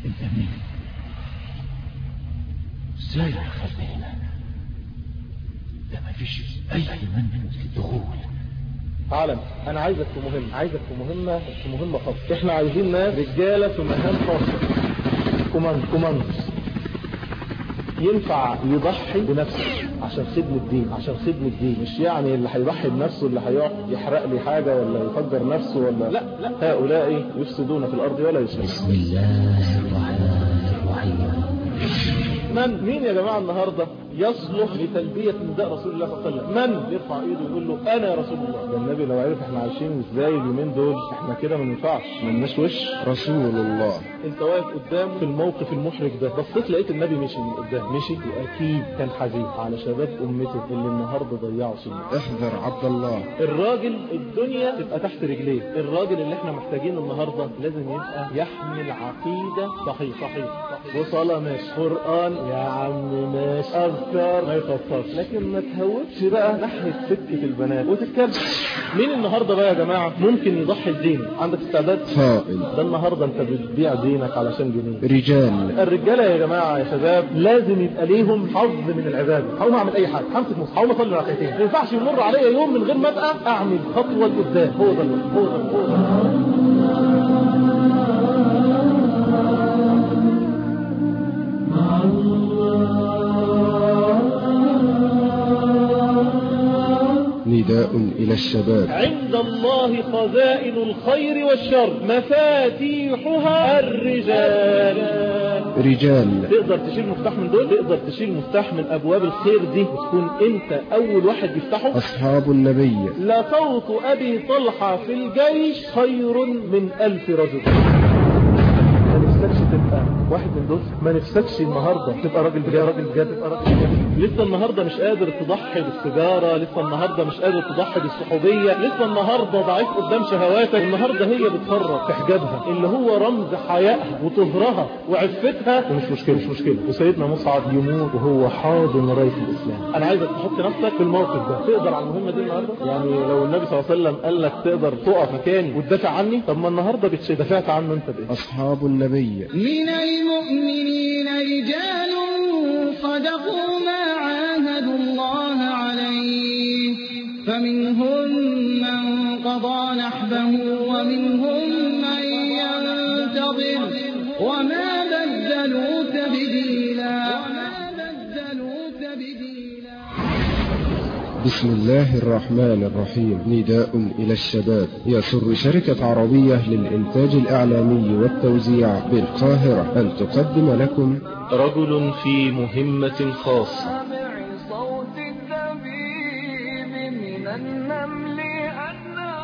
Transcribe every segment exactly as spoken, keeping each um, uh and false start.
انت مين؟ ازاي دخلت هنا؟ ده مفيش اي منهج للدخول. عالم انا عايزك في مهمة عايزك في مهمة في مهمة خاصة. احنا عايزين ناس رجالة في مهام خاصة. كوماند كوماند ينفع يضحي بنفسه عشان خدمة الدين، عشان خدمة الدين. مش يعني اللي هيضحي بنفسه اللي هيقعد يحرق لي حاجة ولا يفجر نفسه ولا لا لا، هؤلاء يفسدون في الارض ولا يصلحون. بسم الله الرحمن الرحيم. من مين يا جماعة النهاردة يصلح لتلبية نداء رسول الله صلى الله عليه وسلم؟ من يرفع ايده ويقول له انا رسول الله؟ ده النبي لو عرف احنا عايشين ازاي اليومين دول احنا كده ما ينفعش، ما لناش وش رسول الله. انت واقف قدام في الموقف المحرج ده، بصيت لقيت النبي مشي من قدام، مشي واكيد كان حزين على شباب امته اللي النهارده ضيعوا سنين. احذر عبد الله. الراجل الدنيا تبقى تحت رجليه، الراجل اللي احنا محتاجينه النهارده لازم يبقى يحمل عقيده صحيح صحيح, صحيح. وصلاه ماشي، قران يا عم ماشي، اذكار ما يخطرش، لكن ما تهوتش بقى ناحيه سكه البنات وتتكلم. مين النهارده بقى يا جماعه ممكن يضحي بدينه؟ عندك استعداد؟ فائل. ده النهارده انت بتبيع دينك علشان جنيه. رجال. الرجاله يا جماعه يا شباب لازم يبقى ليهم حظ من العباده. هقوم اعمل اي حاجه، همسك مصحف، هقوم اصلي ركعتين، ما ينفعش يمر عليا يوم من غير ما ابقى اعمل خطوه لقدام. هو ده هو ده هو ده نداء إلى الشباب. عند الله خزائن الخير والشر مفاتيحها الرجال. رجال. تقدر تشيل مفتاح من دول؟ تقدر تشيل مفتاح من أبواب الخير دي وتكون أنت أول واحد يفتحه؟ أصحاب النبي. لصوت أبي طلحة في الجيش خير من ألف رجل. ما نفسكش تبقى واحد من دول؟ ما نفسكش النهاردة تبقى راجل بجد؟ راجل بجد تبقى راجل بجد. لسه النهاردة مش قادر تضحي بالسجارة، لسه النهاردة مش قادر تضحي بالصحوبية، لسه النهاردة ضعيف قدام شهواتك. النهاردة هي بتفرط في حجابها اللي هو رمز حيائها وطهرها وعفتها، ومش مشكلة مش مشكلة. وسيدنا مصعب يموت وهو حاضن راية الإسلام. أنا عايزك تحط نفسك في الموقف ده. تقدر على المهمة دي النهاردة؟ يعني لو النبي صلى الله عليه وسلم قال لك تقدر تقف مكاني وتدافع عني، طب ما النهاردة دافعت عنه أنت بإيه؟ أصحاب النبي. من المؤمنين رجال صدقوا ما عاهدوا الله عليه، فمنهم من قضى نحبه ومنهم من ينتظر وما بدلوا تبديلا. بسم الله الرحمن الرحيم. نداء إلى الشباب. يسر شركة عربية للإنتاج الإعلامي والتوزيع بالقاهرة أن تقدم لكم رجل في مهمة خاصة. صوت الدبيب من النمل أدنى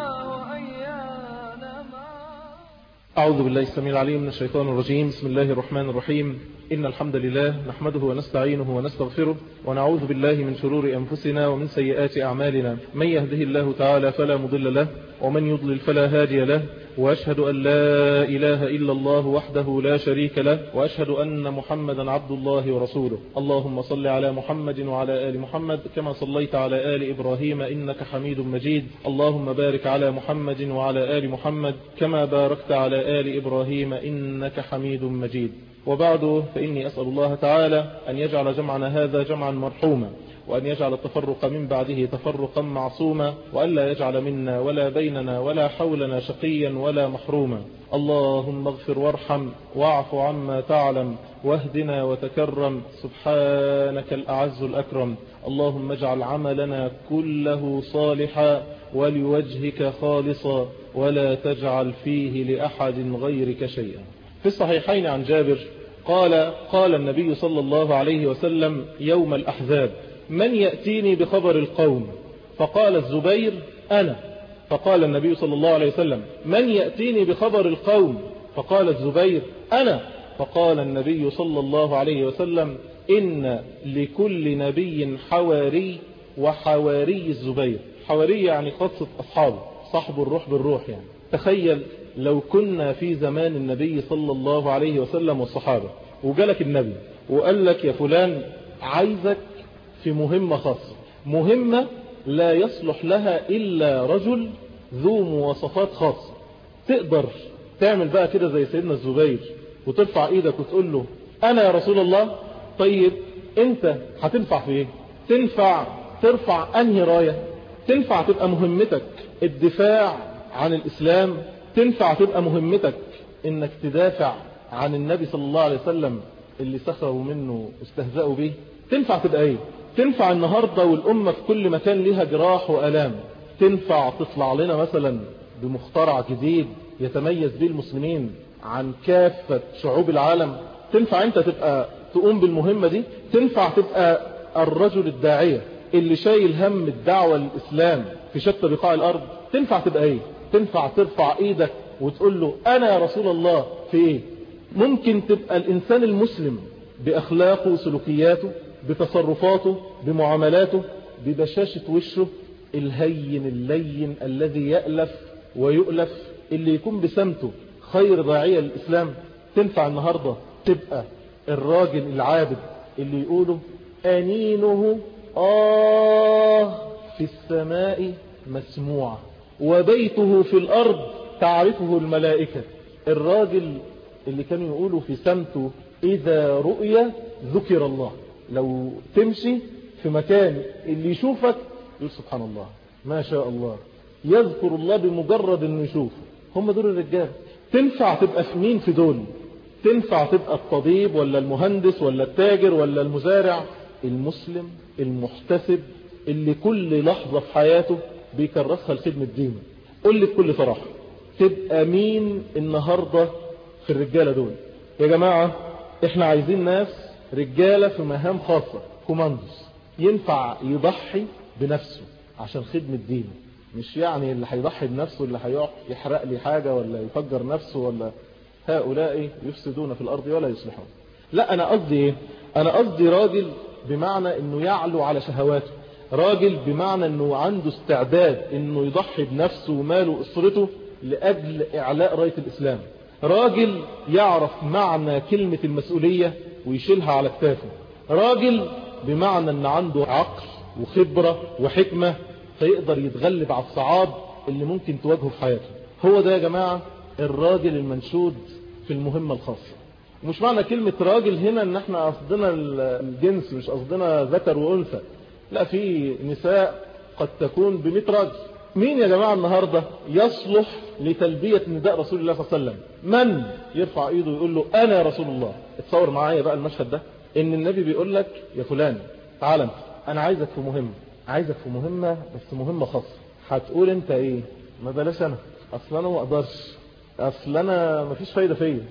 وأيان ما. أعوذ بالله السميع العليم من الشيطان الرجيم. بسم الله الرحمن الرحيم. إن الحمد لله نحمده ونستعينه ونستغفره ونعوذ بالله من شرور أنفسنا ومن سيئات أعمالنا. من يهده الله تعالى فلا مضل له ومن يضلل فلا هادي له، وأشهد أن لا إله إلا الله وحده لا شريك له، وأشهد أن محمدا عبد الله ورسوله. اللهم صل على محمد وعلى آل محمد كما صليت على آل إبراهيم إنك حميد مجيد. اللهم بارك على محمد وعلى آل محمد كما باركت على آل إبراهيم إنك حميد مجيد. وبعد، فإني أسأل الله تعالى أن يجعل جمعنا هذا جمعا مرحوما، وأن يجعل التفرق من بعده تفرقا معصوما، وأن لا يجعل منا ولا بيننا ولا حولنا شقيا ولا محروما. اللهم اغفر وارحم واعف عما تعلم واهدنا وتكرم، سبحانك الأعز الأكرم. اللهم اجعل عملنا كله صالحا ولوجهك خالصا ولا تجعل فيه لأحد غيرك شيئا. في الصحيحين عن جابر قال قال النبي صلى الله عليه وسلم يوم الأحزاب: من يأتيني بخبر القوم؟ فقال الزبير: أنا. فقال النبي صلى الله عليه وسلم: من يأتيني بخبر القوم؟ فقال الزبير: أنا. فقال النبي صلى الله عليه وسلم: إن لكل نبي حواري، وحواري الزبير. حواري يعني خاصة أصحابه، صاحب الروح بالروح يعني. تخيل لو كنا في زمان النبي صلى الله عليه وسلم والصحابة، وجالك النبي وقال لك يا فلان عايزك في مهمة خاصة، مهمة لا يصلح لها إلا رجل ذو مواصفات خاصة. تقدر تعمل بقى كده زي سيدنا الزبير وترفع ايدك وتقول له انا يا رسول الله. طيب انت هتنفع في ايه؟ تنفع ترفع انهي راية؟ تنفع تبقى مهمتك الدفاع عن الاسلام؟ تنفع تبقى مهمتك انك تدافع عن النبي صلى الله عليه وسلم اللي سخروا منه واستهزأوا به؟ تنفع تبقى ايه؟ تنفع النهاردة والامة في كل مكان لها جراح والام، تنفع تطلع لنا مثلا بمخترع جديد يتميز به المسلمين عن كافة شعوب العالم؟ تنفع انت تبقى تقوم بالمهمة دي؟ تنفع تبقى الرجل الداعية اللي شايل هم الدعوة للإسلام في شتى بقاع الأرض؟ تنفع تبقى ايه؟ تنفع ترفع ايدك وتقول له انا يا رسول الله في ايه؟ ممكن تبقى الانسان المسلم باخلاقه وسلوكياته بتصرفاته بمعاملاته ببشاشة وشه الهين اللين الذي يألف ويؤلف، اللي يكون بسمته خير داعية للإسلام؟ تنفع النهاردة تبقى الراجل العابد اللي يقوله أنينه آه في السماء مسموع وبيته في الأرض تعرفه الملائكة؟ الراجل اللي كانوا يقولوا في سمته إذا رؤية ذكر الله، لو تمشي في مكان اللي يشوفك يقول سبحان الله ما شاء الله، يذكر الله بمجرد انه يشوف. هم دول الرجال. تنفع تبقى في مين في دول؟ تنفع تبقى الطبيب ولا المهندس ولا التاجر ولا المزارع؟ المسلم المحتسب اللي كل لحظة في حياته بيكرسها لخدمة دينه. قل لي بكل صراحة تبقى مين النهاردة في الرجالة دول؟ يا جماعة احنا عايزين ناس رجالة في مهام خاصة، كوماندوس، ينفع يضحي بنفسه عشان خدمة دينه. مش يعني اللي هيضحي بنفسه اللي هيقع يحرق لي حاجة ولا يفجر نفسه، ولا هؤلاء يفسدون في الأرض ولا يصلحون. لا أنا قصدي إيه؟ أنا قصدي راجل بمعنى أنه يعلو على شهواته، راجل بمعنى أنه عنده استعداد أنه يضحي بنفسه وماله وأسرته لأجل إعلاء راية الإسلام، راجل يعرف معنى كلمة المسؤولية ويشيلها على كتافه، راجل بمعنى أن عنده عقل وخبرة وحكمة فيقدر يتغلب على الصعاب اللي ممكن تواجهه في حياته. هو ده يا جماعة الراجل المنشود في المهمة الخاصة. ومش معنى كلمة راجل هنا ان احنا قصدنا الجنس، مش قصدنا ذكر وانثى، لا، في نساء قد تكون بمئة راجل. مين يا جماعة النهاردة يصلح لتلبية نداء رسول الله صلى الله عليه وسلم؟ من يرفع ايده ويقول له انا يا رسول الله؟ اتصور معايا بقى المشهد ده، ان النبي بيقول لك يا فلان تعال انت، انا عايزك في مهمة، عايزك في مهمة بس مهمة خاصة. هتقول انت ايه؟ ما بلاش انا، اصل انا ما اقدرش، اصل انا ما فيش فايدة فيا،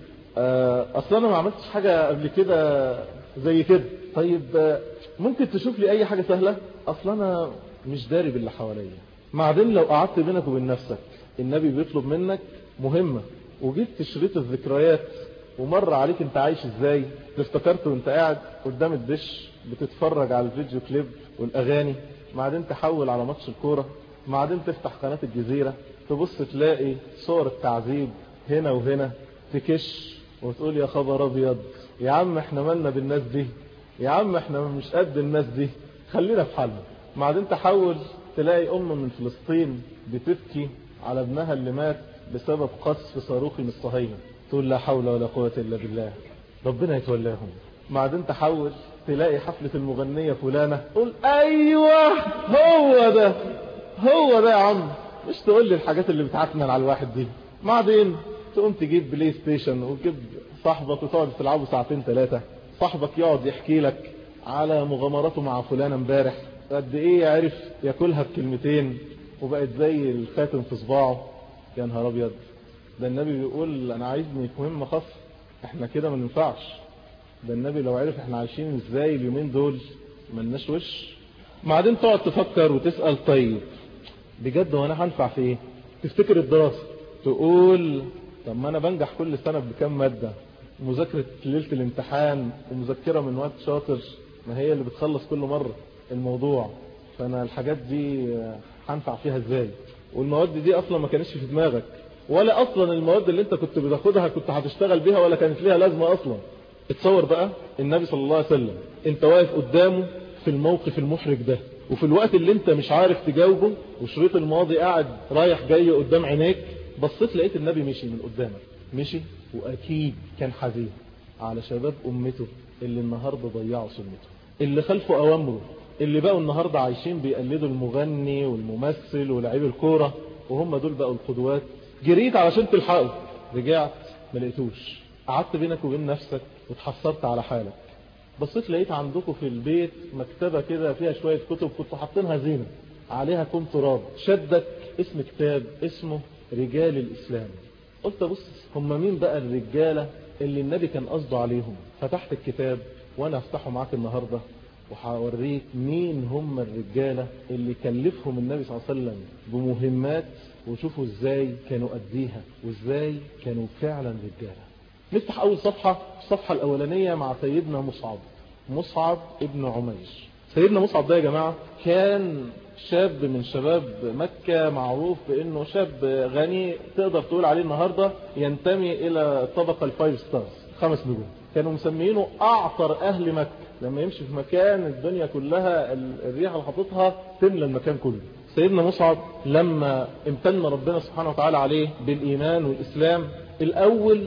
اصل انا ما عملتش حاجة قبل كده زي كده. طيب ممكن تشوف لي اي حاجة سهلة؟ اصل انا مش داري باللي حواليا. بعدين لو قعدت بينك وبين نفسك، النبي بيطلب منك مهمة وجبت شريط الذكريات ومر عليك انت عايش ازاي، افتكرت وانت قاعد قدام الدش بتتفرج على الفيديو كليب والاغاني، بعدين تحول على ماتش الكورة، بعدين تفتح قناة الجزيرة تبص تلاقي صور التعذيب هنا وهنا، تكش وتقول يا خبر ابيض، يا عم احنا مالنا بالناس دي، يا عم احنا مش قد الناس دي، خلينا في حالنا. بعدين تحول تلاقي ام من فلسطين بتبكي على ابنها اللي مات بسبب قصف صاروخ من الصهاينة، تقول لا حول ولا قوة الا بالله، ربنا يتولاهم. بعدين تحول تلاقي حفلة المغنية فلانة، تقول ايوه هو ده هو ده يا عم، مش تقول لي الحاجات اللي بتعكنن على الواحد دي. بعدين تقوم تجيب بلاي ستيشن وتجيب صاحبك وتقعد تلعبوا ساعتين ثلاثة، صاحبك يقعد يحكي لك على مغامراته مع فلانة امبارح، قد ايه عرف ياكلها بكلمتين وبقت زي الخاتم في صباعه. يا نهار ابيض، ده النبي بيقول انا عايزني في مهمة خاصة، احنا كده ما ننفعش. ده النبي لو عرف احنا عايشين ازاي اليومين دول ملناش وش. بعدين تقعد تفكر وتسأل طيب بجد وانا هنفع في ايه؟ تفتكر الدراسة، تقول طب ما انا بنجح كل سنة بكام مادة، مذاكرة ليلة الامتحان ومذكرة من وقت شاطر، ما هي اللي بتخلص كل مرة الموضوع، فانا الحاجات دي هنفع فيها ازاي؟ والمواد دي اصلا ما كانتش في دماغك، ولا اصلا المواد اللي انت كنت بتاخدها كنت هتشتغل بيها ولا كانت ليها لازمة اصلا. اتصور بقى النبي صلى الله عليه وسلم انت واقف قدامه في الموقف المحرج ده، وفي الوقت اللي انت مش عارف تجاوبه وشريط الماضي قاعد رايح جاي قدام عينيك، بصيت لقيت النبي مشي من قدامك، مشي وأكيد كان حزين على شباب أمته اللي النهاردة ضيعوا سنته، اللي خلفوا أوامره، اللي بقوا النهاردة عايشين بيقلدوا المغني والممثل ولاعيب الكورة، وهم دول بقوا القدوات. جريت علشان تلحقوا، رجعت ما لقيتوش، قعدت بينك وبين نفسك وتحسرت على حالك. بصيت لقيت عندكم في البيت مكتبة كده فيها شوية كتب كنتوا حاطينها زينة، عليها كوم تراب، شدك اسم كتاب اسمه رجال الإسلام. قلت بص هم مين بقى الرجالة اللي النبي كان قصده عليهم؟ فتحت الكتاب وانا افتحه معاك النهاردة وحاوريك مين هم الرجالة اللي كلفهم النبي صلى الله عليه وسلم بمهمات، وشوفوا ازاي كانوا قديها وازاي كانوا فعلا رجالة. نفتح اول صفحة، الصفحة الاولانية مع سيدنا مصعب، مصعب ابن عمير. سيدنا مصعب ده يا جماعة كان شاب من شباب مكة، معروف بانه شاب غني، تقدر تقول عليه النهاردة ينتمي الى الطبقة الفايف ستارز، خمس نجوم. كانوا مسمينه اعطر اهل مكة، لما يمشي في مكان الدنيا كلها الريحة اللي حاططها تملى المكان كله. سيدنا مصعب لما امتن ربنا سبحانه وتعالى عليه بالايمان والاسلام، الاول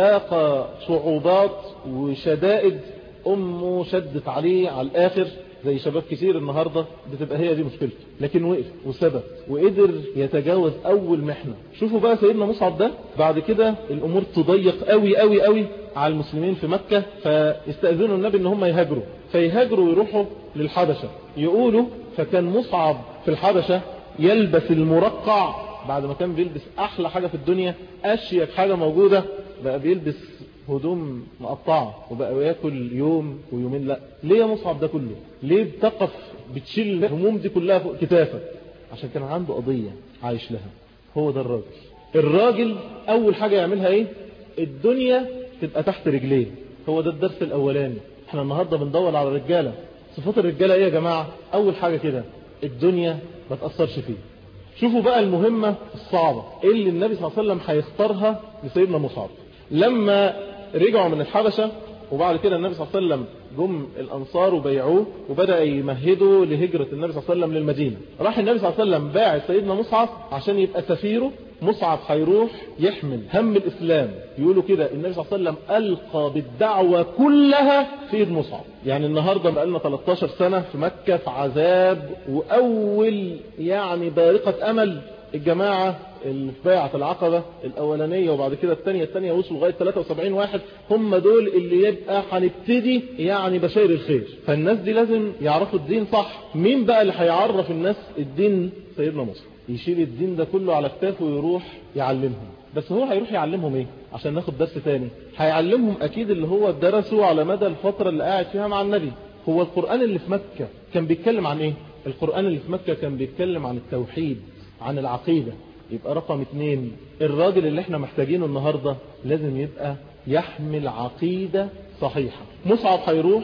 لاقى صعوبات وشدائد، امه شدت عليه على الاخر زي شباب كتير النهاردة بتبقى هي دي مشكلته، لكن وقف وثبت وقدر يتجاوز اول محنة. شوفوا بقى سيدنا مصعب ده بعد كده الامور تضيق قوي قوي قوي على المسلمين في مكة، فيستأذنوا النبي ان هم يهاجروا، فيهاجروا ويروحوا للحبشة. يقولوا فكان مصعب في الحبشة يلبس المرقع، بعد ما كان بيلبس احلى حاجة في الدنيا، اشيك حاجة موجودة، بقى بيلبس هدوم مقطعة وبقى ياكل يوم ويومين. لا، ليه يا مصعب ده كله؟ ليه بتقف بتشيل الهموم دي كلها فوق كتافك؟ عشان كان عنده قضية عايش لها. هو ده الراجل. الراجل اول حاجة يعملها ايه؟ الدنيا تبقى تحت رجليه. هو ده الدرس الاولاني. احنا النهاردة بندور على الرجالة. صفات الرجالة ايه يا جماعة؟ اول حاجة كده الدنيا ما تأثرش فيه. شوفوا بقى المهمة الصعبة اللي النبي صلى الله عليه وسلم هيختارها لسيدنا مصعب. لما رجعوا من الحبشة وبعد كده النبي صلى الله عليه وسلم جم الأنصار وبيعوه وبدأ يمهدوا لهجرة النبي صلى الله عليه وسلم للمدينة، راح النبي صلى الله عليه وسلم باع سيدنا مصعب عشان يبقى سفيره. مصعب هيروح يحمل هم الإسلام. يقولوا كده النبي صلى الله عليه وسلم ألقى بالدعوة كلها في يد مصعب. يعني النهاردة بقالنا ثلاثة عشر سنة في مكة في عذاب، وأول يعني بارقة أمل الجماعة اللي في بيعة العقبة الأولانية وبعد كده الثانية الثانية وصلوا لغاية ثلاثة وسبعين واحد، هم دول اللي يبقى هنبتدي يعني بشير الخير. فالناس دي لازم يعرفوا الدين صح. مين بقى اللي هيعرف الناس الدين؟ سيدنا مصعب. يشيل الدين ده كله على كتافه ويروح يعلمهم. بس هو هيروح يعلمهم ايه؟ عشان ناخد درس تاني. هيعلمهم اكيد اللي هو درسه على مدى الفترة اللي قاعد فيها مع النبي. هو القرآن اللي في مكة كان بيتكلم عن ايه؟ القرآن اللي في مكة كان بيتكلم عن التوحيد، عن العقيدة. يبقى رقم اتنين، الراجل اللي احنا محتاجينه النهاردة لازم يبقى يحمل عقيدة صحيحة. مصعب هيروح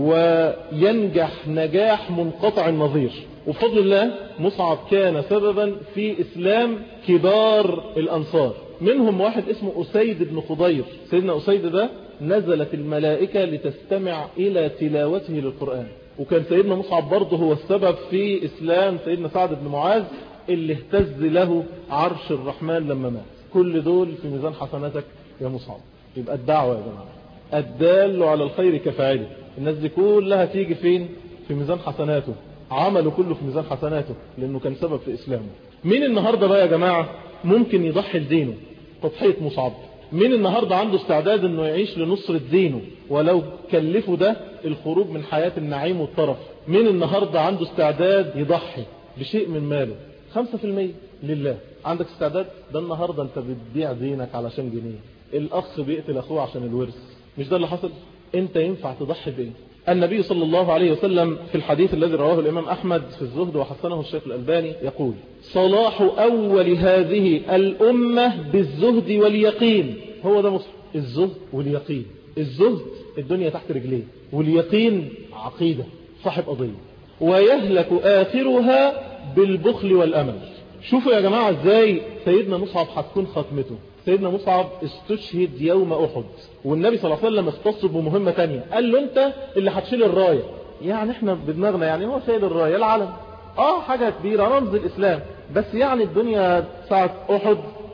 وينجح نجاح منقطع النظير، وبفضل الله مصعب كان سببا في إسلام كبار الأنصار. منهم واحد اسمه أسيد بن خضير. سيدنا أسيد ده نزلت الملائكة لتستمع إلى تلاوته للقرآن. وكان سيدنا مصعب برضه هو السبب في إسلام سيدنا سعد بن معاذ اللي اهتز له عرش الرحمن لما مات. كل دول في ميزان حسناتك يا مصعب. يبقى الدعوة يا جماعة الدال على الخير كفاعله. الناس دي كلها تيجي فين؟ في ميزان حسناته. عمله كله في ميزان حسناته لأنه كان سبب في إسلامه. مين النهاردة بقى يا جماعة ممكن يضحي لدينه؟ تضحية مصعب. مين النهاردة عنده استعداد انه يعيش لنصرة دينه ولو كلفه ده الخروج من حياة النعيم والطرف؟ مين النهاردة عنده استعداد يضحي بشيء من ماله؟ خمسة في المية لله. عندك استعداد؟ ده النهاردة انت بتبيع دينك علشان جنيه. الاخ بيقتل اخوه عشان الورث. مش ده اللي حصل؟ انت ينفع تضحي بايه؟ النبي صلى الله عليه وسلم في الحديث الذي رواه الإمام أحمد في الزهد وحسنه الشيخ الألباني يقول: صلاح أول هذه الأمة بالزهد واليقين. هو ده مصحف الزهد واليقين. الزهد الدنيا تحت رجليه، واليقين عقيدة صاحب قضية. ويهلك آخرها بالبخل والأمل. شوفوا يا جماعة ازاي سيدنا مصعب هتكون خاتمته. سيدنا مصعب استشهد يوم أحد، والنبي صلى الله عليه وسلم اختص بمهمة تانية. قال له انت اللي هتشيل الراية. يعني احنا بدماغنا يعني هو شايل الراية العلم، اه حاجة كبيرة رمز الإسلام، بس يعني الدنيا ساعة أحد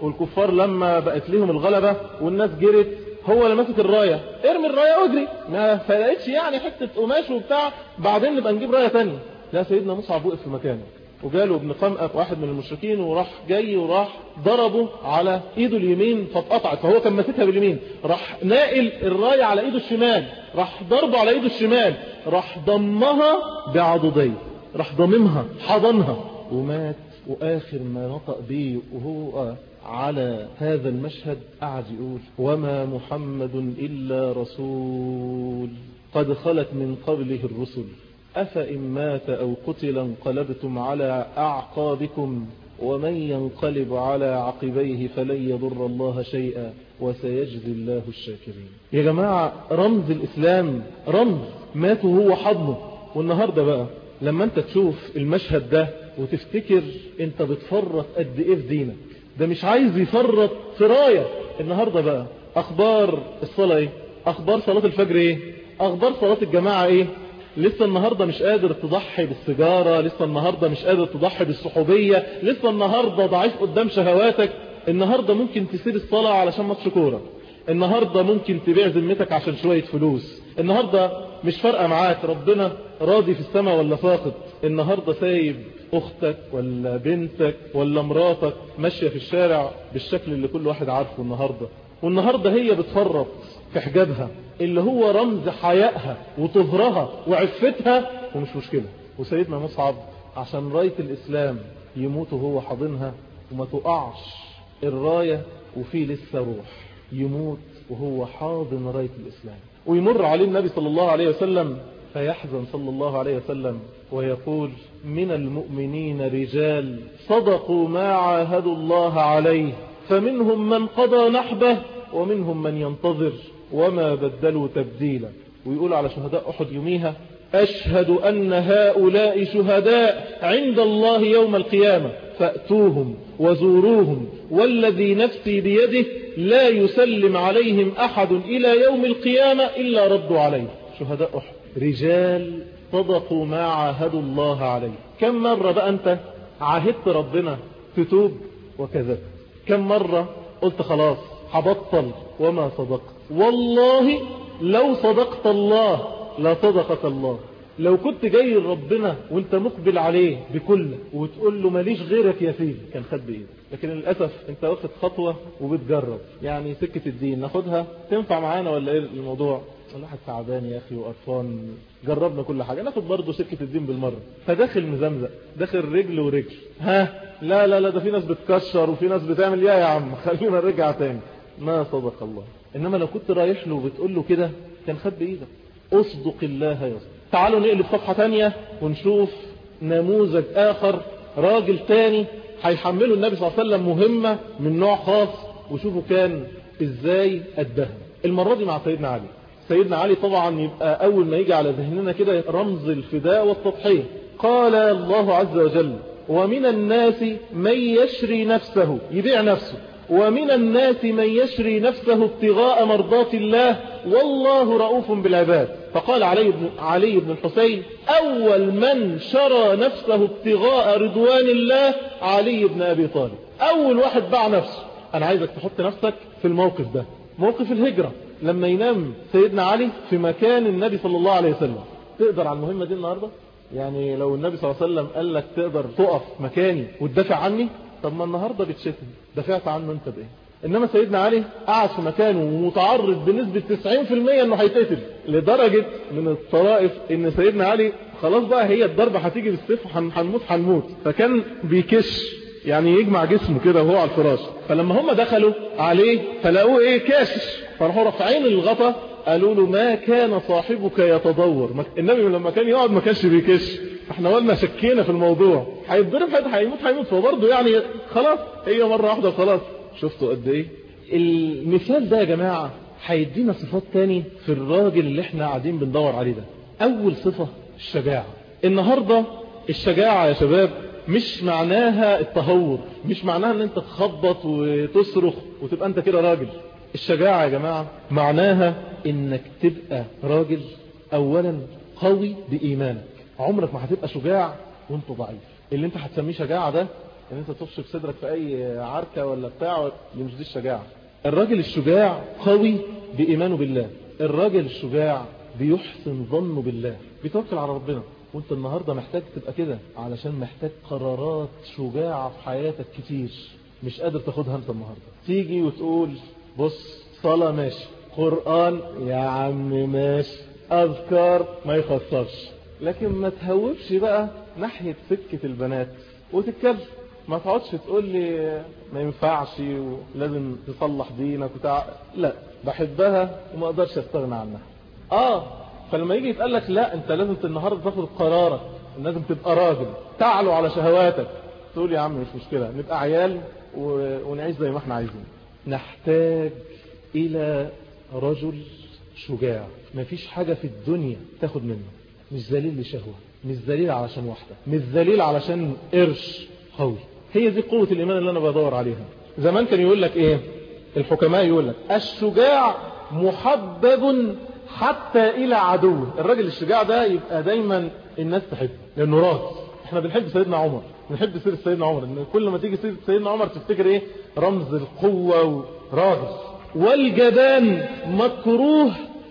والكفار لما بقت لهم الغلبة والناس جرت، هو اللي ماسك الراية، ارمي الراية واجري، ما فلقتش يعني حتة قماش وبتاع، بعدين نبقى نجيب راية تانية. لا، سيدنا مصعب وقف في مكانه، وجاله ابن قمأة واحد من المشركين وراح جاي وراح ضربه على ايده اليمين فاتقطعت، فهو كان ماسكها باليمين، راح ناقل الراية على ايده الشمال، راح ضربه على ايده الشمال، راح ضمها بعضديه، راح ضممها حضنها ومات. واخر ما نطق به وهو على هذا المشهد قعد يقول: وما محمد إلا رسول قد خلت من قبله الرسل أفإن مات أو قتل انقلبتم على أعقابكم ومن ينقلب على عقبيه فلن يضر الله شيئا وسيجزي الله الشاكرين. يا جماعة، رمز الإسلام رمز مات وهو حضنه. والنهاردة بقى لما انت تشوف المشهد ده وتفتكر انت بتفرط قد ايه في دينك، ده مش عايز يفرط في راية. النهاردة بقى اخبار الصلاة ايه؟ اخبار صلاة الفجر ايه؟ اخبار صلاة الجماعة ايه؟ لسه النهاردة مش قادر تضحي بالسجارة، لسه النهاردة مش قادر تضحي بالصحوبية، لسه النهاردة ضعيف قدام شهواتك. النهاردة ممكن تسيب الصلاة علشان ماتش كورة، النهاردة ممكن تبيع ذمتك عشان شوية فلوس، النهاردة مش فارقة معاك ربنا راضي في السماء ولا ساقط، النهاردة سايب أختك ولا بنتك ولا مراتك ماشية في الشارع بالشكل اللي كل واحد عارفه النهاردة، والنهاردة هي بتفرط في حجابها اللي هو رمز حيائها وطهرها وعفتها، ومش مشكلة. وسيدنا مصعب عشان راية الإسلام يموت وهو حاضنها وما تقعش الراية وفيه لسه روح، يموت وهو حاضن راية الإسلام. ويمر عليه النبي صلى الله عليه وسلم فيحزن صلى الله عليه وسلم ويقول: من المؤمنين رجال صدقوا ما عاهدوا الله عليه فمنهم من قضى نحبه ومنهم من ينتظر وما بدلوا تبديلا. ويقول على شهداء أحد يوميها: أشهد أن هؤلاء شهداء عند الله يوم القيامة فأتوهم وزوروهم والذي نفسي بيده لا يسلم عليهم أحد إلى يوم القيامة إلا ردوا عليه. شهداء أحد رجال صدقوا ما عاهدوا الله عليه. كم مرة بقى أنت عاهدت ربنا تتوب وكذبت؟ كم مرة قلت خلاص هبطل وما صدقت؟ والله لو صدقت الله لا صدقك الله. لو كنت جاي لربنا وانت مقبل عليه بكله وتقول له ماليش غيرك يا سيدي كان خد بايدك، لكن للأسف انت واخد خطوة وبتجرب، يعني سكة الدين ناخدها تنفع معانا ولا ايه الموضوع؟ الواحد تعبان يا اخي وقرفان، جربنا كل حاجة، ناخد برضه سكة الدين بالمرة. فداخل مزمزق، داخل رجل ورجل، ها لا لا لا ده في ناس بتكشر وفي ناس بتعمل يا يا عم خلينا نرجع تاني. ما صدق الله. انما لو كنت رايح له وبتقول له كده كان خد بايدك. اصدق الله يصدق. تعالوا نقلب صفحة تانية ونشوف نموذج آخر، راجل تاني هيحمله النبي صلى الله عليه وسلم مهمة من نوع خاص، وشوفوا كان ازاي قدها. المرة دي مع سيدنا علي. سيدنا علي طبعا يبقى أول ما يجي على ذهننا كده رمز الفداء والتضحية. قال الله عز وجل: ومن الناس من يشري نفسه، يبيع نفسه، ومن الناس من يشري نفسه ابتغاء مرضات الله والله رؤوف بالعباد. فقال علي بن, علي بن الحسين: أول من شرى نفسه ابتغاء رضوان الله علي بن أبي طالب. أول واحد باع نفسه. أنا عايزك تحط نفسك في الموقف ده، موقف الهجرة، لما ينام سيدنا علي في مكان النبي صلى الله عليه وسلم. تقدر على المهمة دي النهاردة؟ يعني لو النبي صلى الله عليه وسلم قال لك تقدر تقف مكاني وتدافع عني؟ طب ما النهاردة بتشتم، دافعت عنه انت بايه؟ انما سيدنا علي قاعد في مكانه ومتعرض بنسبة تسعين في المية انه هيتقتل، لدرجة من الطرائف ان سيدنا علي خلاص بقى هي الضربة هتيجي بالسيف هنموت هنموت، فكان بيكش يعني يجمع جسمه كده وهو على الفراش. فلما هم دخلوا عليه فلقوه ايه كاشش، فراحوا رافعين الغطا قالوا له: ما كان صاحبك يتدور. النبي لما كان يقعد ما كانش بيكش. احنا قلنا شكينا في الموضوع، هيتضرب حد هيموت هيموت فبرضه يعني خلاص هي مرة واحدة خلاص. شفتوا قد ايه المثال ده يا جماعة هيدينا صفات تاني في الراجل اللي احنا قاعدين بندور عليه ده. اول صفة الشجاعة. النهاردة الشجاعة يا شباب مش معناها التهور، مش معناها ان انت تخبط وتصرخ وتبقى انت كده راجل. الشجاعة يا جماعة معناها انك تبقى راجل اولا قوي بإيمانك. عمرك ما هتبقى شجاع وانت ضعيف. اللي انت هتسميه شجاعة ده ان انت تفشل صدرك في اي عركة ولا بتاع، دي مش دي الشجاعة. الراجل الشجاع قوي بإيمانه بالله، الراجل الشجاع بيحسن ظنه بالله، بيتوكل على ربنا. وانت النهاردة محتاج تبقى كده، علشان محتاج قرارات شجاعة في حياتك كتير مش قادر تاخدها انت النهاردة. تيجي وتقول بص، صلاة ماشي، قرآن يا عم ماشي، أذكار ما يخسرش، لكن ما تهوبش بقى ناحية سكة البنات وتتكلم. ما تقعدش تقول لي ما ينفعش ولازم تصلح دينك وتع... لا، بحبها وما اقدرش استغنى عنها. اه فلما يجي يتقال لك لا انت لازم النهارده تاخد قرارك، لازم تبقى راجل تعلو على شهواتك، تقول يا عم مش مشكلة، نبقى عيال و... ونعيش زي ما احنا عايزين. نحتاج الى رجل شجاع، مفيش حاجة في الدنيا تاخد منه، مش ذليل لشهوة، مش ذليل علشان واحدة، مش ذليل علشان قرش قوي. هي دي قوة الإيمان اللي أنا بدور عليها. زمان كان يقول لك إيه الحكماء؟ يقول لك الشجاع محبب حتى إلى عدوه. الراجل الشجاع ده يبقى دايما الناس تحبه لأنه راس. احنا بنحب سيدنا عمر، بنحب سيرة سيدنا عمر، إن كل ما تيجي سيرة سيدنا عمر تفتكر إيه؟ رمز القوة وراجل. والجبان مكروه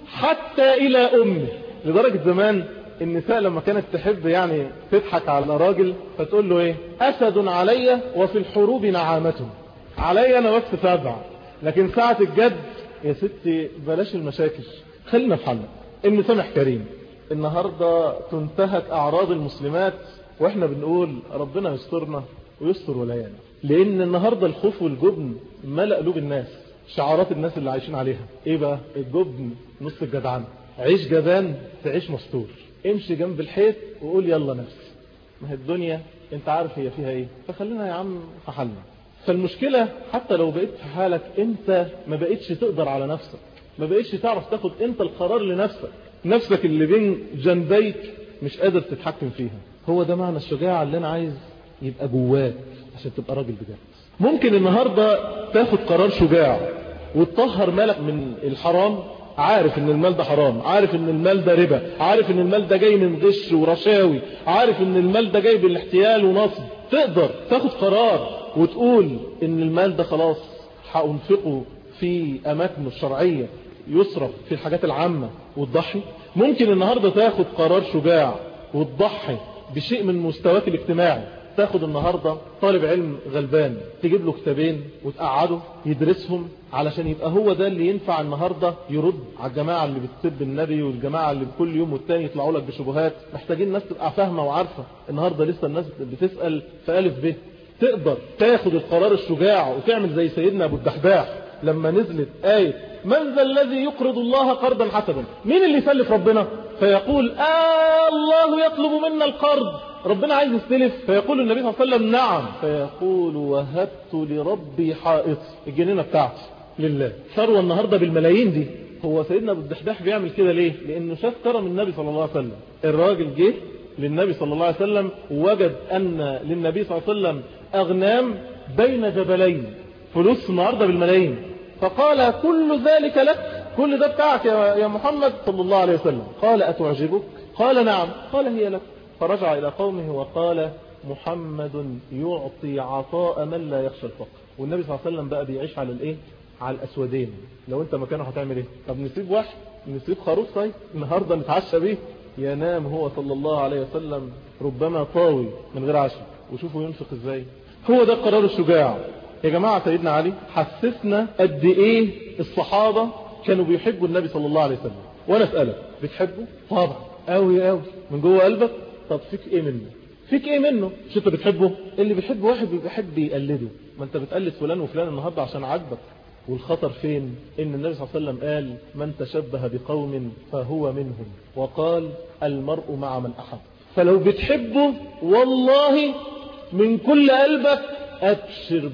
حتى إلى أمه. لدرجة زمان النساء لما كانت تحب يعني تضحك على راجل فتقول له ايه؟ أسد علي وفي الحروب نعامته. علي أنا بس سبع، لكن ساعة الجد يا ستي بلاش المشاكل، خلينا في حالنا. المسامح كريم. النهاردة تنتهك أعراض المسلمات وإحنا بنقول ربنا يسترنا ويستر ولايانا، لأن النهاردة الخوف والجبن ملأ قلوب الناس. شعارات الناس اللي عايشين عليها ايه بقى؟ الجبن نص الجدعان، عيش جبان تعيش مستور، امشي جنب الحيط وقول يلا نفسي. ما هي الدنيا انت عارف هي فيها ايه، فخلينا يا عم في حالنا. فالمشكلة حتى لو بقيت في حالك انت ما بقيتش تقدر على نفسك، ما بقيتش تعرف تاخد انت القرار لنفسك، نفسك اللي بين جنبيك مش قادر تتحكم فيها. هو ده معنى الشجاعة اللي انا عايز يبقى جواك عشان تبقى راجل بجد. ممكن النهاردة تاخد قرار شجاع وتطهر مالك من الحرام، عارف ان المال ده حرام، عارف ان المال ده ربا، عارف ان المال ده جاي من غش ورشاوي، عارف ان المال ده جاي بالاحتيال ونصب. تقدر تاخد قرار وتقول ان المال ده خلاص هأنفقه في اماكنه الشرعية، يصرف في الحاجات العامة وتضحي. ممكن النهاردة تاخد قرار شجاع وتضحي بشيء من مستواك الاجتماعي. تاخد النهاردة طالب علم غلبان تجيب له كتابين وتقعده يدرسهم علشان يبقى هو ده اللي ينفع النهاردة يرد على الجماعة اللي بتسب النبي والجماعة اللي كل يوم والتاني يطلعوا لك بشبهات. محتاجين الناس تبقى فاهمة وعارفة. النهاردة لسه الناس بتسأل في ألف ب. تقدر تاخد القرار الشجاع وتعمل زي سيدنا أبو الدحداح لما نزلت آية من ذا الذي يقرض الله قرضا حسنا؟ مين اللي يسلف ربنا؟ فيقول آه الله يطلب منا القرض، ربنا عايز يستلف. فيقول النبي صلى الله عليه وسلم نعم، فيقول وهبت لربي حائط، الجنينة بتاعتي لله. ثروة النهاردة بالملايين دي. هو سيدنا أبو الدحداح بيعمل كده ليه؟ لأنه شاف كرم النبي صلى الله عليه وسلم. الراجل جه للنبي صلى الله عليه وسلم ووجد أن للنبي صلى الله عليه وسلم أغنام بين جبلين، فلوس النهاردة بالملايين. فقال كل ذلك لك، كل ده بتاعك يا محمد صلى الله عليه وسلم. قال أتعجبك؟ قال نعم. قال هي لك. فرجع إلى قومه وقال محمد يعطي عطاء من لا يخشى الفقر. والنبي صلى الله عليه وسلم بقى بيعيش على الايه؟ على الأسودين. لو انت مكانه هتعمل ايه؟ طب نسيب واحد، نسيب خروف طيب النهارده نتعشى بيه؟ ينام هو صلى الله عليه وسلم ربما طاوي من غير عشاء. وشوفوا ينفق ازاي. هو ده القرار الشجاع يا جماعة. سيدنا علي حسسنا قد ايه الصحابة كانوا بيحبوا النبي صلى الله عليه وسلم. وانا اسألك بتحبه؟ طبعا قوي قوي من جوه قلبك. طب فيك ايه منه؟ فيك ايه منه؟ مش انت بتحبه؟ اللي بيحب واحد بيحب يقلده. ما انت بتقلد فلان وفلان النهارده عشان عاجبك. والخطر فين؟ ان النبي صلى الله عليه وسلم قال من تشبه بقوم فهو منهم، وقال المرء مع من احب. فلو بتحبه والله من كل قلبك ابشر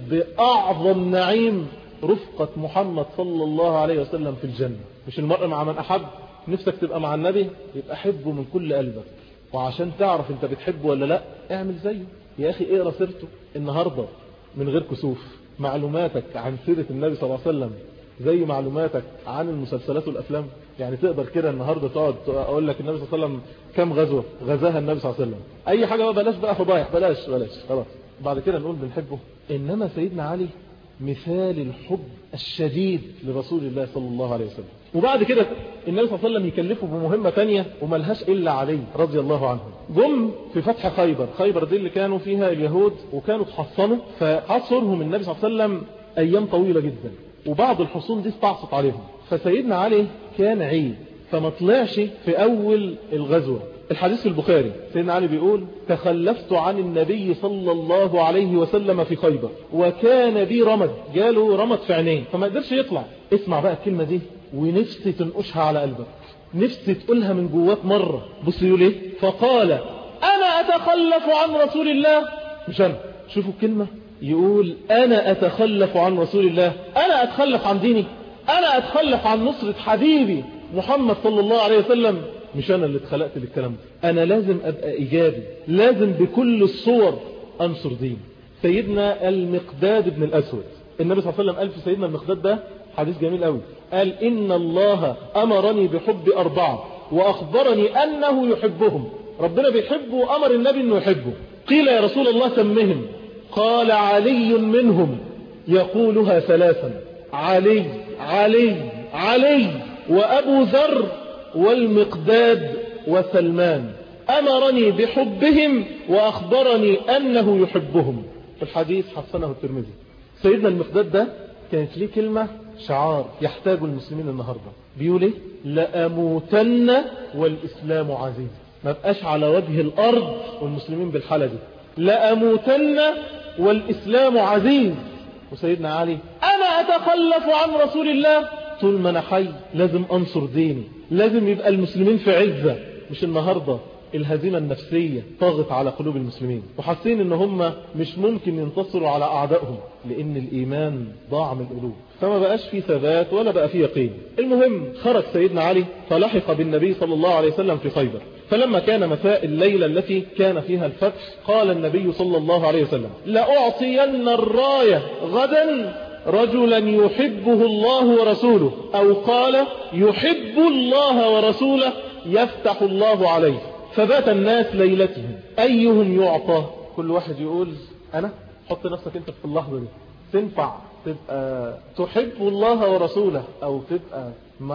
باعظم نعيم رفقة محمد صلى الله عليه وسلم في الجنة. مش المرء مع من احب؟ نفسك تبقى مع النبي؟ يبقى حبه من كل قلبك. وعشان تعرف انت بتحبه ولا لا اعمل زيه يا اخي. اقرا سيرته النهارده من غير كسوف. معلوماتك عن سيرة النبي صلى الله عليه وسلم زي معلوماتك عن المسلسلات والافلام. يعني تقدر كده النهارده تقعد اقول لك النبي صلى الله عليه وسلم كم غزوه غزاها النبي صلى الله عليه وسلم. اي حاجه بقى بلاش بقى فضايح، بلاش بلاش خلاص. بعد كده نقول بنحبه. إنما سيدنا علي مثال الحب الشديد لرسول الله صلى الله عليه وسلم. وبعد كده النبي صلى الله عليه وسلم يكلفه بمهمة تانية وملهاش إلا علي رضي الله عنه. جم في فتح خيبر، خيبر دي اللي كانوا فيها اليهود وكانوا تحصنوا، فحصرهم النبي صلى الله عليه وسلم أيام طويلة جدا، وبعض الحصون دي استعصت عليهم. فسيدنا علي كان عيد فما طلعش في أول الغزوة. الحديث في البخاري سيدنا علي بيقول تخلفت عن النبي صلى الله عليه وسلم في خيبر وكان بي رمد، جاله رمد في عينيه فما قدرش يطلع. اسمع بقى الكلمة دي ونفسي تنقشها على قلبك، نفسي تقولها من جواك مرة. بص يقول ايه؟ فقال أنا أتخلف عن رسول الله. مش أنا، شوفوا الكلمة، يقول أنا أتخلف عن رسول الله، أنا أتخلف عن ديني، أنا أتخلف عن نصرة حبيبي محمد صلى الله عليه وسلم. مش أنا اللي اتخلقت للكلام ده، أنا لازم أبقى إيجابي، لازم بكل الصور أنصر دين. سيدنا المقداد بن الأسود، النبي صلى الله عليه وسلم قال في سيدنا المقداد ده حديث جميل قوي، قال إن الله أمرني بحب أربعة وأخبرني أنه يحبهم. ربنا بيحبه وأمر النبي أنه يحبه. قيل يا رسول الله سمهم، قال علي منهم يقولها ثلاثا، علي علي علي وأبو ذر والمقداد وسلمان، أمرني بحبهم وأخبرني أنه يحبهم. في الحديث حسنه الترمذي. سيدنا المقداد ده كانت ليه كلمة شعار يحتاج المسلمين النهاردة، بيقول ايه؟ لأموتن والإسلام عزيز. ما بقاش على وجه الأرض والمسلمين بالحالة دي، لأموتن والإسلام عزيز. وسيدنا علي أنا أتخلف عن رسول الله، طول ما أنا حي لازم أنصر ديني، لازم يبقى المسلمين في عزة. مش النهاردة الهزيمة النفسية طاغت على قلوب المسلمين وحاسين ان هم مش ممكن ينتصروا على أعدائهم لأن الإيمان ضاع من القلوب، فما بقاش فيه ثبات ولا بقى فيه يقين. المهم خرج سيدنا علي فلحق بالنبي صلى الله عليه وسلم في خيبر. فلما كان مساء الليلة التي كان فيها الفتح قال النبي صلى الله عليه وسلم لأعطين الراية غدا رجلا يحبه الله ورسوله، أو قال يحب الله ورسوله يفتح الله عليه. فبات الناس ليلتهم أيهم يعطى، كل واحد يقول أنا. حط نفسك أنت في اللحظة دي، تنفع تبقى تحب الله ورسوله أو تبقى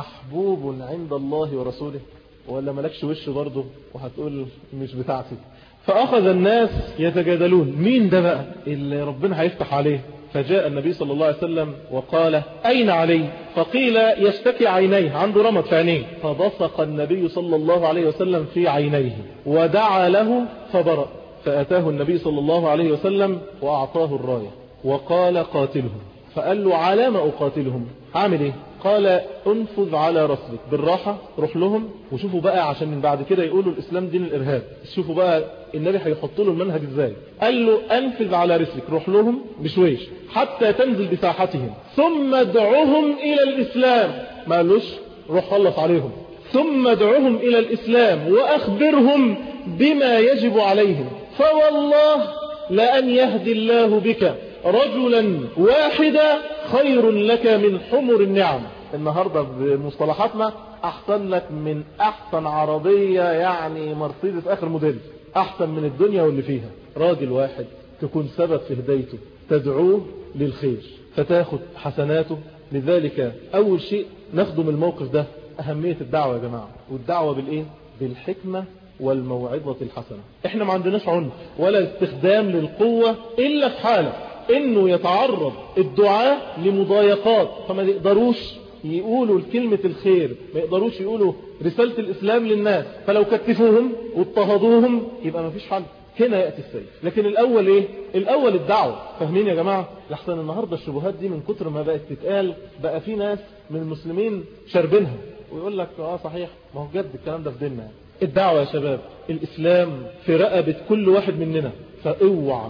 محبوب عند الله ورسوله، ولا ملكش وش برضه وهتقول مش بتاعتي؟ فأخذ الناس يتجادلون مين ده بقى اللي ربنا هيفتح عليه. فجاء النبي صلى الله عليه وسلم وقال أين علي؟ فقيل يشتكي عينيه، عنده رمد في عينيه. فبصق النبي صلى الله عليه وسلم في عينيه ودعا له فبرأ. فأتاه النبي صلى الله عليه وسلم وأعطاه الراية وقال قاتلهم. فقال له على ما أقاتلهم؟ عامل إيه؟ قال انفذ على رسلك، بالراحة روح لهم. وشوفوا بقى عشان من بعد كده يقولوا الإسلام دين الإرهاب، شوفوا بقى النبي هيحط له المنهج إزاي. قال له انفذ على رسلك، روح لهم بشويش حتى تنزل بساحتهم، ثم ادعوهم إلى الإسلام. ما قالوش روح خلص عليهم، ثم ادعوهم إلى الإسلام وأخبرهم بما يجب عليهم، فوالله لأن يهدي الله بك رجلا واحدا خير لك من حمر النعم. النهاردة بمصطلحاتنا أحسن لك من أحسن عربية، يعني مرسيدس آخر موديل، أحسن من الدنيا واللي فيها. راجل واحد تكون سبب في هدايته، تدعوه للخير فتاخد حسناته. لذلك أول شيء نخدم الموقف ده أهمية الدعوة يا جماعة. والدعوة بالإيه؟ بالحكمة والموعظة الحسنة. احنا ما عندناش عنف ولا استخدام للقوة إلا في حالة انه يتعرض الدعاء لمضايقات، فما يقدروش يقولوا كلمة الخير، ما يقدروش يقولوا رسالة الإسلام للناس، فلو كتفوهم واضطهدوهم يبقى ما فيش حل. هنا يأتي السيف. لكن الأول إيه؟ الأول الدعوة. فاهمين يا جماعة؟ لحسن النهاردة الشبهات دي من كتر ما بقت تتقال بقى في ناس من المسلمين شاربينها ويقول لك اه صحيح، ما هو جد الكلام ده في ديننا. الدعوة يا شباب، الإسلام في رقبة كل واحد مننا، فاوعى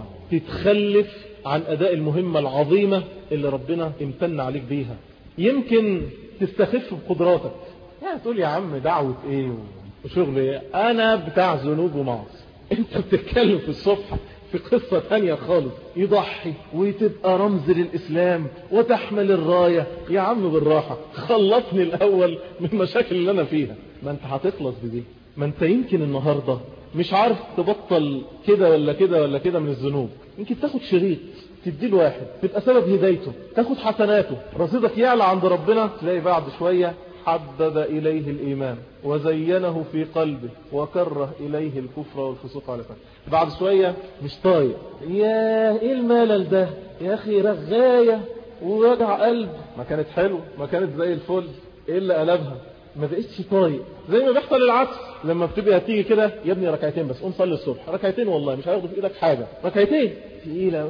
تتخلف عن أداء المهمة العظيمة اللي ربنا امتن عليك بيها. يمكن تستخف بقدراتك، يعني تقول يا عم دعوة ايه وشغل ايه، انا بتاع ذنوب ومعاصي. انت بتتكلم في الصفحة في قصة تانية خالص، يضحي وتبقى رمز للإسلام وتحمل الراية. يا عم بالراحة، خلصني الأول من المشاكل اللي أنا فيها. ما انت هتخلص بدي. ما انت يمكن النهاردة مش عارف تبطل كده ولا كده ولا كده من الذنوب، يمكن تاخد شريط تدي له واحد تبقى سبب هدايته، تاخد حسناته، رصيدك يعلى عند ربنا، تلاقي بعد شوية حبب إليه الإيمان وزينه في قلبه وكره إليه الكفر والفسوق على فكرة. بعد شوية مش طايق، يا إيه الملل ده يا أخي، رغاية ووجع قلب، ما كانت حلو ما كانت زي الفل، إيه اللي قلبها؟ ما بقيتش طايق. زي ما بيحصل العكس لما بتبقى تيجي كده، يا ابني ركعتين بس، قوم صلي الصبح، ركعتين والله مش هياخدوا في ايدك حاجة، ركعتين تقيلة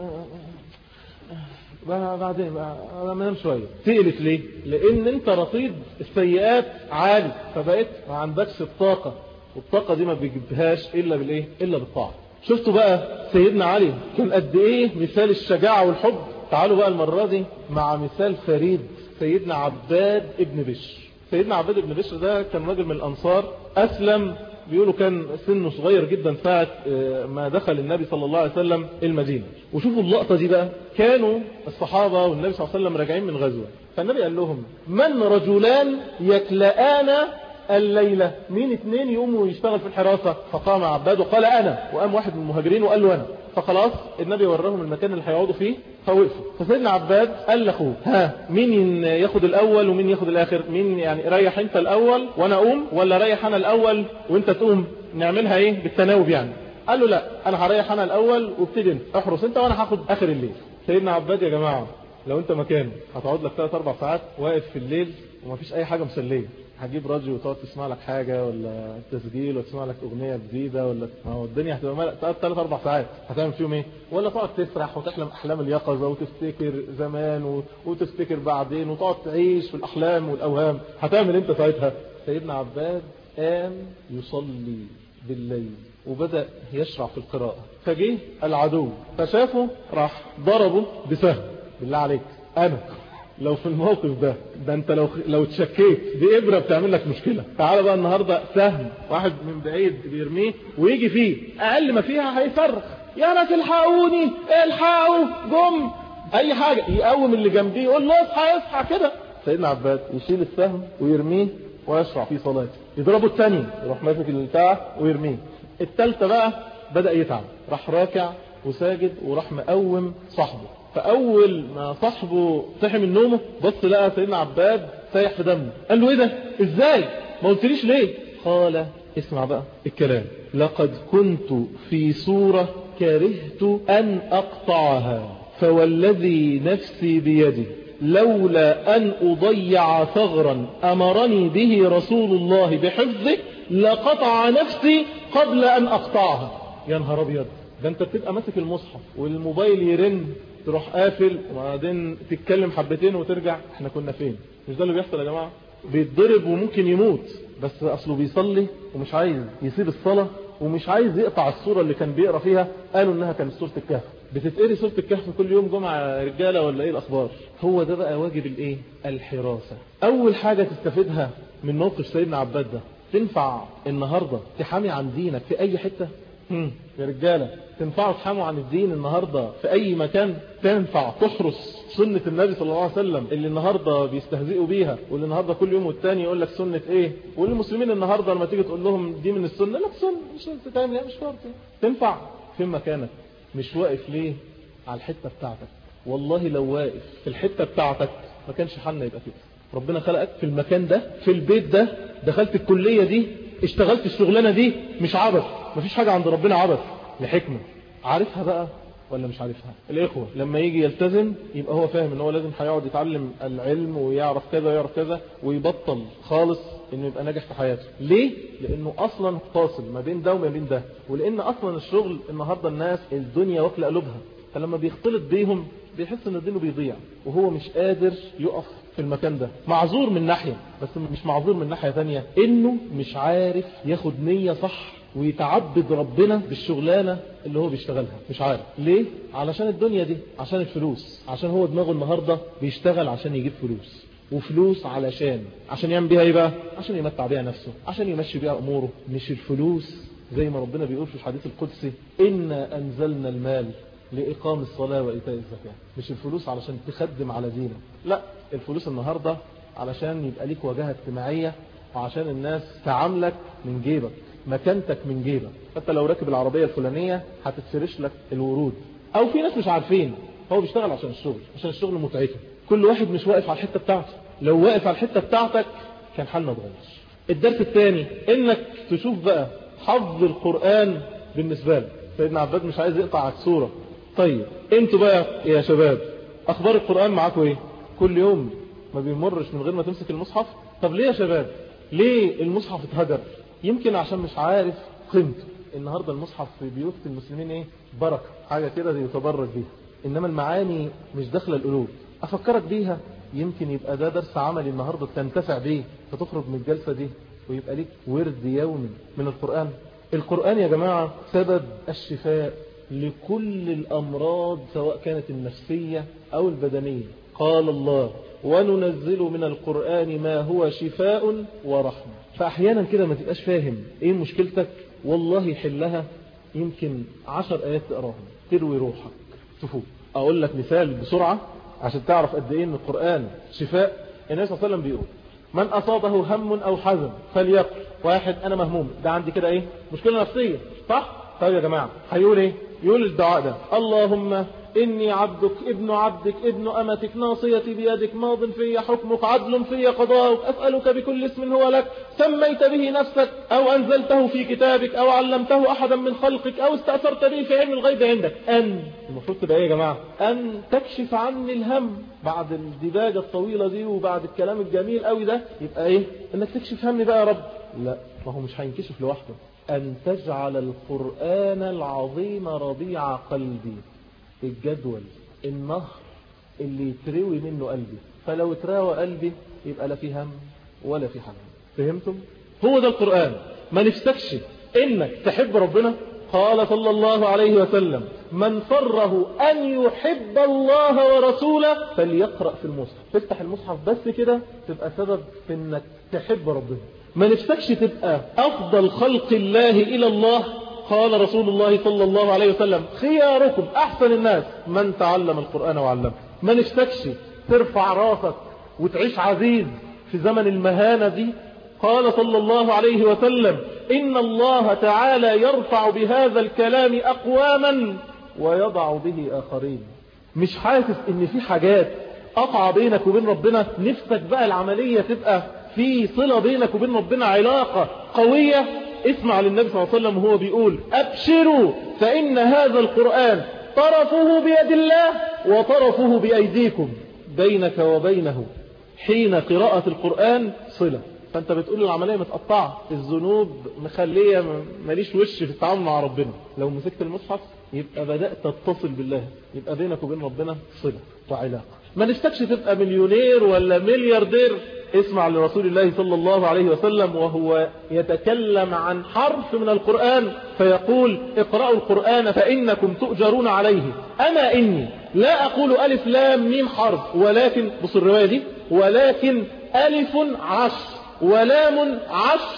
بعدين ما نام شوية. تقلت ليه؟ لان انت رصيد السيئات عالي، فبقيت ما عندكش الطاقة، والطاقة دي ما بيجيبهاش الا بالايه؟ الا بالطاعة. شفتوا بقى سيدنا علي كان قد ايه مثال الشجاعة والحب؟ تعالوا بقى المرة دي مع مثال فريد، سيدنا عباد ابن بشر. سيدنا عباد ابن بشر ده كان راجل من الأنصار، أسلم، بيقولوا كان سنه صغير جدا ساعة ما دخل النبي صلى الله عليه وسلم المدينة. وشوفوا اللقطة دي بقى، كانوا الصحابة والنبي صلى الله عليه وسلم راجعين من غزوة، فالنبي قال لهم من رجلان يكلآن الليلة، مين اتنين يقوموا يشتغل في الحراسة؟ فقام عباد وقال أنا، وقام واحد من المهاجرين وقال له أنا. فخلاص النبي وراهم المكان اللي هيقعدوا فيه فوقفوا. فسيدنا عباد قال لاخوه ها مين ياخد الاول ومين ياخد الاخر؟ مين يعني ريح انت الاول وانا اقوم، ولا ريح انا الاول وانت تقوم؟ نعملها ايه بالتناوب يعني. قال له لا انا هريح انا الاول وابتدي انت، احرس انت وانا هاخد اخر الليل. سيدنا عباد يا جماعه لو انت مكانه هتقعد لك ثلاث اربع ساعات واقف في الليل ومفيش اي حاجه مسليه، هتجيب راديو وتقعد تسمع لك حاجة ولا تسجيل وتسمع لك أغنية جديدة، ولا ما هو الدنيا هتبقى ملأ ثلاث أربع ساعات هتعمل فيهم إيه؟ ولا تقعد تسرح وتحلم أحلام اليقظة وتفتكر زمان و... وتفتكر بعدين وتقعد تعيش في الأحلام والأوهام، هتعمل أنت ساعتها؟ سيدنا عباد قام يصلي بالليل وبدأ يشرع في القراءة، فجيه العدو فشافه راح ضربه بسهم. بالله عليك أنا لو في الموقف ده ده انت لو لو اتشكيت دي ابره بتعمل لك مشكله. تعال بقى النهارده سهم واحد من بعيد بيرميه ويجي فيه، اقل ما فيها هيصرخ يا ناس الحقوني الحقوا جم، اي حاجه يقوم اللي جنبيه يقول له اصحى اصحى كده. سيدنا عباد يشيل السهم ويرميه ويشرع في صلاته. يضربه الثاني يروح ماسك البتاع ويرميه. الثالثه بقى بدا يتعب، راح راكع وساجد وراح مقوم صاحبه. فأول ما صاحبه صحي من نومه بص لقى سيدنا عباد سايح في دمه، قال له ايه ده؟ ازاي؟ ما قلتليش ليه؟ قال اسمع بقى الكلام، لقد كنت في صورة كرهت أن أقطعها فوالذي نفسي بيده لولا أن أضيع ثغرا أمرني به رسول الله بحفظه لقطع نفسي قبل أن أقطعها. يا نهار أبيض، ده انت بتبقى ماسك المصحف والموبايل يرن تروح قافل وبعدين تتكلم حبتين وترجع. احنا كنا فين؟ مش ده اللي بيحصل يا جماعة؟ بيتضرب وممكن يموت بس اصله بيصلي ومش عايز يسيب الصلاة ومش عايز يقطع الصورة اللي كان بيقرأ فيها. قالوا انها كانت سورة الكهف. بتتقري سورة الكهف كل يوم جمعة رجالة ولا ايه الاخبار؟ هو ده بقى واجب الايه؟ الحراسة. اول حاجة تستفيدها من موقف سيدنا عباد ده، تنفع النهاردة تحامي عن دينك في اي حتة؟ يا رجالة تنفعوا تحاموا عن الدين النهاردة في أي مكان؟ تنفع تحرس سنة النبي صلى الله عليه وسلم اللي النهاردة بيستهزئوا بيها، واللي النهاردة كل يوم والتاني يقول لك سنة ايه، والمسلمين النهاردة لما تيجي تقول لهم دي من السنة لك سنة مش تتعمل مش شرط. تنفع في مكانك، مش واقف ليه على الحتة بتاعتك؟ والله لو واقف في الحتة بتاعتك ما كانش حالنا يبقى كده. ربنا خلقك في المكان ده، في البيت ده، دخلت الكلية دي، اشتغلت الشغلانة دي، مش عبث. مفيش حاجة عند ربنا عبث، لحكمة. عارفها بقى ولا مش عارفها؟ الإخوة لما يجي يلتزم يبقى هو فاهم ان هو لازم هيقعد يتعلم العلم ويعرف كذا ويعرف كذا ويبطل خالص انه يبقى ناجح في حياته. ليه؟ لانه اصلا فاصل ما بين ده وما بين ده، ولان اصلا الشغل النهاردة الناس الدنيا واكله قلوبها، فلما بيختلط بيهم بيحس ان دينه بيضيع وهو مش قادر يقف في المكان ده. معذور من ناحية، بس مش معذور من ناحية ثانية انه مش عارف ياخد نية صح ويتعبد ربنا بالشغلانة اللي هو بيشتغلها. مش عارف ليه؟ علشان الدنيا دي، عشان الفلوس، عشان هو دماغه النهاردة بيشتغل عشان يجيب فلوس، وفلوس علشان عشان يعمل بيها ايه بقى؟ عشان يمتع بيها نفسه، عشان يمشي بيها اموره. مش الفلوس زي ما ربنا بيقول في الحديث القدسي إنا أنزلنا المال لإقام الصلاة وإيتاء الزكاة. مش الفلوس علشان تخدم على دينك، لا، الفلوس النهاردة علشان يبقى ليك واجهة اجتماعية وعشان الناس تعاملك من جيبك. مكانتك من جيبك. حتى لو راكب العربية الفلانية هتتفرش لك الورود. او في ناس مش عارفين هو بيشتغل عشان الشغل، عشان الشغل متعته. كل واحد مش واقف على الحتة بتاعته. لو واقف على الحتة بتاعتك كان حالنا اتغير. الدرس الثاني انك تشوف بقى حفظ القرآن بالنسبة لك. سيدنا عباد مش عايز يقطع على الصورة. طيب انتوا بقى يا شباب اخبار القرآن معاكم ايه؟ كل يوم ما بيمرش من غير ما تمسك المصحف؟ طب ليه يا شباب؟ ليه المصحف اتهجر؟ يمكن عشان مش عارف قيمته. النهاردة المصحف في بيوت المسلمين ايه؟ بركة، حاجة كده يتبرك بيها، انما المعاني مش داخله القلوب. افكرك بيها يمكن يبقى ده درس عملي النهاردة تنتفع بيه، فتخرج من الجلسة دي ويبقى ليك ورد يومي من القرآن. القرآن يا جماعة سبب الشفاء لكل الأمراض سواء كانت النفسية أو البدنية. قال الله وننزل من القرآن ما هو شفاء ورحمة. فأحيانا كده ما تبقاش فاهم ايه مشكلتك، والله يحلها يمكن عشر آيات تقراهم تروي روحك تفوق. أقول لك مثال بسرعة عشان تعرف قد ايه ان القرآن شفاء. النبي صلى الله عليه وسلم بيقول من أصابه هم أو حزن فليقل. واحد أنا مهموم، ده عندي كده ايه؟ مشكلة نفسية، صح؟ طيب يا جماعة هيقول ايه؟ يقول الدعاء ده اللهم إني عبدك ابن عبدك ابن أمتك ناصيتي بيدك ماض في حكمك عدل في قضاؤك أسألك بكل اسم هو لك سميت به نفسك أو أنزلته في كتابك أو علمته أحدا من خلقك أو استأثرت به في علم الغيب عندك أن. المفروض تبقى إيه يا جماعة؟ أن تكشف عني الهم. بعد الدباجة الطويلة دي وبعد الكلام الجميل قوي ده يبقى إيه؟ إنك تكشف همي بقى يا رب. لا، ما هو مش هينكشف لوحده. أن تجعل القرآن العظيم ربيع قلبي. الجدول النهر اللي يتروي منه قلبي، فلو اتراوى قلبي يبقى لا في هم ولا في حزن. فهمتم؟ هو ده القرآن. ما نفسكش انك تحب ربنا؟ قال صلى الله عليه وسلم من فره ان يحب الله ورسوله فليقرأ في المصحف. تفتح المصحف بس كده تبقى سبب في انك تحب ربنا. ما نفسكش تبقى افضل خلق الله الى الله؟ قال رسول الله صلى الله عليه وسلم خياركم أحسن الناس من تعلم القرآن وعلمه. ما نفسكش ترفع راسك وتعيش عزيز في زمن المهانة دي؟ قال صلى الله عليه وسلم إن الله تعالى يرفع بهذا الكلام أقواما ويضع به آخرين. مش حاسس إن في حاجات قطع بينك وبين ربنا؟ نفسك بقى العملية تبقى في صلة بينك وبين ربنا، علاقة قوية. اسمع للنبي صلى الله عليه وسلم وهو بيقول أبشروا فإن هذا القرآن طرفه بيد الله وطرفه بأيديكم، بينك وبينه حين قراءة القرآن صلة. فأنت بتقول العملية متقطعة، الذنوب مخلية ماليش وش في التعامل مع ربنا. لو مسكت المصحف يبقى بدأت تتصل بالله، يبقى بينك وبين ربنا صلة وعلاقة. ما نفسكش تبقى مليونير ولا ملياردير؟ اسمع لرسول الله صلى الله عليه وسلم وهو يتكلم عن حرف من القرآن فيقول اقرأوا القرآن فإنكم تؤجرون عليه. أما إني لا أقول ألف لام ميم حرف، ولكن بص الرواية دي ولكن ألف عشر ولام عشر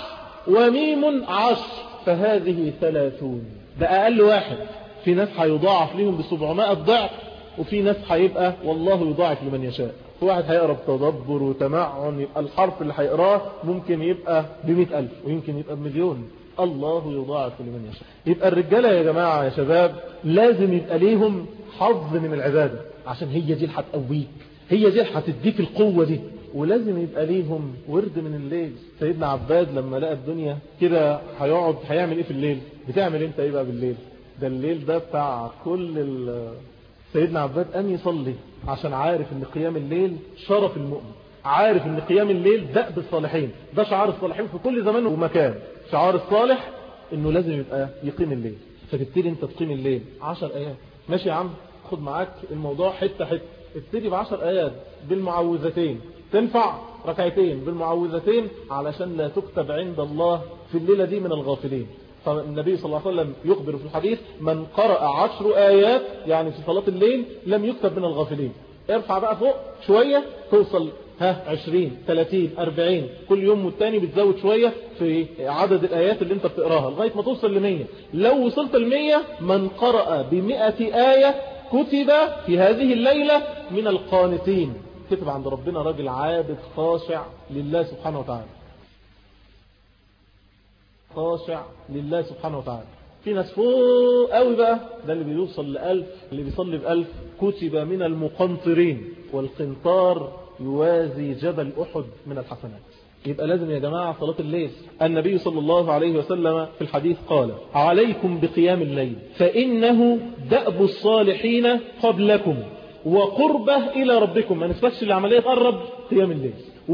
وميم عشر فهذه ثلاثون. ده أقل واحد. في ناس هيضاعف لهم بسبعمائة ضعف، وفي ناس هيبقى والله يضاعف لمن يشاء. في واحد هيقرأ بتدبر وتمعن، يبقى الحرف اللي هيقراه ممكن يبقى بمئة ألف ويمكن يبقى بمليون. الله يضاعف لمن يشاء. يبقى الرجالة يا جماعة يا شباب لازم يبقى ليهم حظ من العبادة، عشان هي دي اللي هتقويك، هي دي اللي هتديك القوة دي. ولازم يبقى ليهم ورد من الليل. سيدنا عباد لما لقى الدنيا كده هيقعد هيعمل ايه في الليل؟ بتعمل انت ايه بقى بالليل؟ ده الليل ده بتاع كل ال... سيدنا عباد قام يصلي عشان عارف ان قيام الليل شرف المؤمن، عارف ان قيام الليل دأب الصالحين، ده شعار الصالحين في كل زمان ومكان. شعار الصالح انه لازم يبقى يقيم الليل. فتبتدي انت تقيم الليل عشر ايات. ماشي يا عم، خد معاك الموضوع حتة حتة. ابتدي بعشر ايات بالمعوذتين، تنفع ركعتين بالمعوذتين علشان لا تكتب عند الله في الليلة دي من الغافلين. فالنبي صلى الله عليه وسلم يخبر في الحديث من قرأ عشر آيات يعني في صلاة الليل لم يكتب من الغافلين. ارفع بقى فوق شوية توصل ها عشرين ثلاثين أربعين، كل يوم والتاني بتزود شوية في عدد الآيات اللي انت بتقراها لغاية ما توصل لمية. لو وصلت لمية من قرأ بمئة آية كتب في هذه الليلة من القانتين، كتب عند ربنا راجل عابد خاشع لله سبحانه وتعالى. خاشع لله سبحانه وتعالى. في ناس فوق قوي بقى، ده اللي بيوصل لألف، اللي بيصلي بألف كتب من المقنطرين، والقنطار يوازي جبل أحد من الحسنات. يبقى لازم يا جماعة صلاة الليل. النبي صلى الله عليه وسلم في الحديث قال: عليكم بقيام الليل فإنه دأب الصالحين قبلكم وقربه إلى ربكم. ما نفتكش العملية تقرب قيام الليل،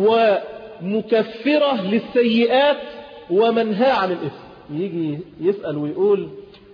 ومكفرة للسيئات ومنهى عن الإثم. يجي يسأل ويقول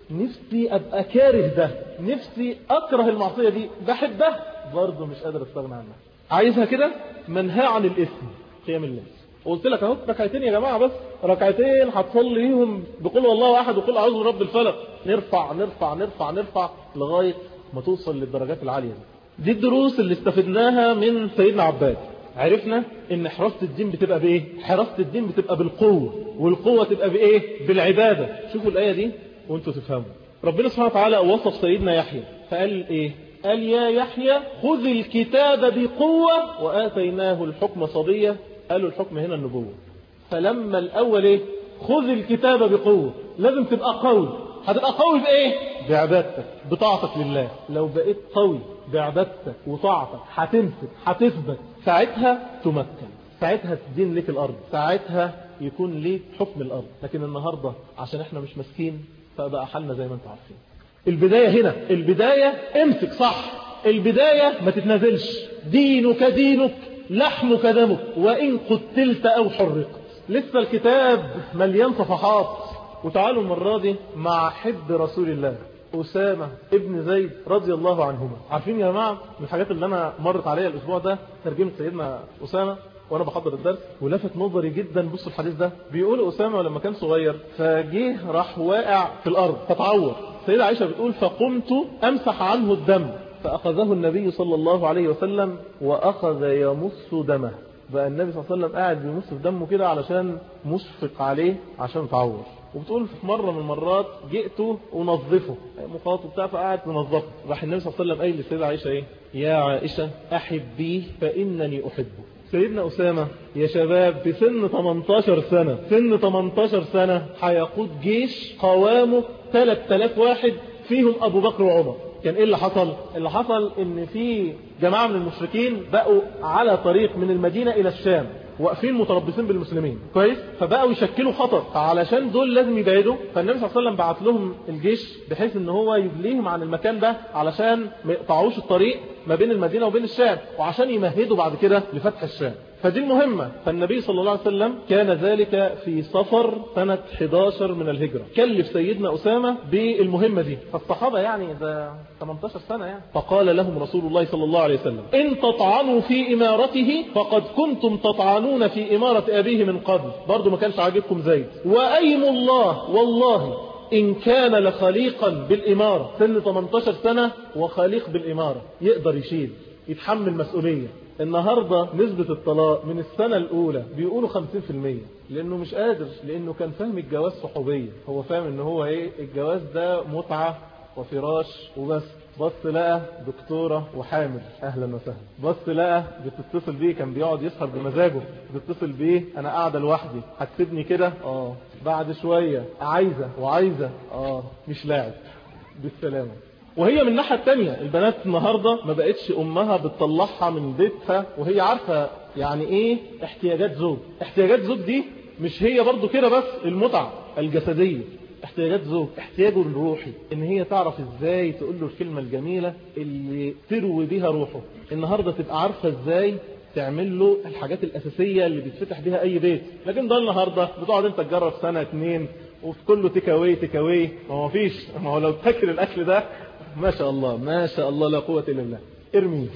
نفسي أبقى كاره ده، نفسي أكره المعصية دي، بحبها برضه مش قادر أستغنى عنها، عايزها كده. منهى عن الإثم قيام الليل. قلت لك اهو ركعتين يا جماعة، بس ركعتين هتصليهم بقول والله أحد وقل أعوذ برب الفلق، نرفع نرفع نرفع نرفع لغاية ما توصل للدرجات العالية دي. دي الدروس اللي استفدناها من سيدنا عباد. عرفنا ان حراسة الدين بتبقى بايه؟ حراسة الدين بتبقى بالقوة، والقوة تبقى بايه؟ بالعبادة. شوفوا الآية دي وانتوا تفهموا. ربنا سبحانه وتعالى وصف سيدنا يحيى فقال ايه؟ قال يا يحيى خذ الكتاب بقوة وآتيناه الحكم صبية. قالوا الحكم هنا النبوة. فلما الأول ايه؟ خذ الكتاب بقوة، لازم تبقى قوي. هتبقى قوي بإيه؟ بعبادتك، بطاعتك لله. لو بقيت قوي بعبادتك وطاعتك هتمسك، هتثبت، ساعتها تمكن، ساعتها تدين لك الأرض، ساعتها يكون ليك حكم الأرض. لكن النهاردة عشان احنا مش مسكين فبقى حالنا زي ما انتم عارفين. البداية هنا، البداية امسك صح، البداية ما تتنازلش. دينك دينك لحمك دمك وإن قتلت أو حرقت. لسه الكتاب مليان صفحات. وتعالوا المرة دي مع حب رسول الله أسامة ابن زيد رضي الله عنهما. عارفين يا جماعة من الحاجات اللي أنا مرت عليها الأسبوع ده ترجمة سيدنا أسامة وأنا بحضر الدرس، ولفت نظري جدا. بصوا الحديث ده بيقول أسامة لما كان صغير فجيه راح واقع في الأرض فتعور. سيدة عائشة بتقول فقمت أمسح عنه الدم فأخذه النبي صلى الله عليه وسلم وأخذ يمص دمه. بقى النبي صلى الله عليه وسلم قاعد بيمص في دمه كده علشان مشفق عليه عشان تعور. وبتقول في مرة من المرات جئته ونظفه مخاطب بتاعه فقاعد منظفه، راح النبي صلى الله عليه وسلم قايل للسيدة عائشة ايه؟ يا عائشة أحبيه فإنني أحبه. سيدنا أسامة يا شباب في سن تمنتاشر سنة، سن تمنتاشر سنة هيقود جيش قوامه ثلاثة آلاف واحد فيهم أبو بكر وعمر. كان ايه اللي حصل؟ اللي حصل ان في جماعة من المشركين بقوا على طريق من المدينة الى الشام واقفين متربصين بالمسلمين كويس، فبقوا يشكلوا خطر، فعلشان دول لازم يبعدوا. فالنبي صلى الله عليه وسلم بعت لهم الجيش بحيث ان هو يبليهم عن المكان ده علشان ما يقطعوش الطريق ما بين المدينة وبين الشام، وعشان يمهدوا بعد كده لفتح الشام. فدي المهمة. فالنبي صلى الله عليه وسلم كان ذلك في صفر سنة حداشر من الهجرة، كلف سيدنا أسامة بالمهمة دي. فالصحابة يعني ده تمنتاشر سنة يعني. فقال لهم رسول الله صلى الله عليه وسلم إن تطعنوا في إمارته فقد كنتم تطعنون في إمارة أبيه من قبل. برضو ما كانش عاجبكم زيد. وأيم الله والله إن كان لخليقا بالإمارة. سن تمنتاشر سنة وخليق بالإمارة، يقدر يشيل، يتحمل مسؤولية. النهاردة نسبة الطلاق من السنة الأولى بيقولوا خمسين في المية، لأنه مش قادر، لأنه كان فاهم الجواز صحوبية. هو فاهم إنه هو إيه؟ الجواز ده متعة وفراش وبس. بص لقى دكتورة وحامل، أهلا وسهلا. بص لقى بتتصل بيه، كان بيقعد يسهر بمزاجه، بتتصل بيه أنا قاعدة لوحدي هتسيبني كده؟ آه. بعد شوية عايزة وعايزة، آه مش لاعب، بالسلامة. وهي من الناحية التانية البنات النهاردة ما بقتش أمها بتطلعها من بيتها وهي عارفة يعني إيه احتياجات زوج. احتياجات زوج دي مش هي برضو كده بس المتعة الجسدية، احتياجات زوج احتياجه الروحي، ان هي تعرف ازاي تقول له الكلمة الجميلة اللي تروي بيها روحه. النهاردة تبقى عارفة ازاي تعمل له الحاجات الأساسية اللي بيتفتح بيها أي بيت. لكن ده النهاردة بتقعد انت تجرب سنة اتنين وفي كله تكاوي تكاوي، ما هو فيش، ما هو لو تاكل الأكل ده ما شاء الله ما شاء الله لا قوة إلا بالله ارمي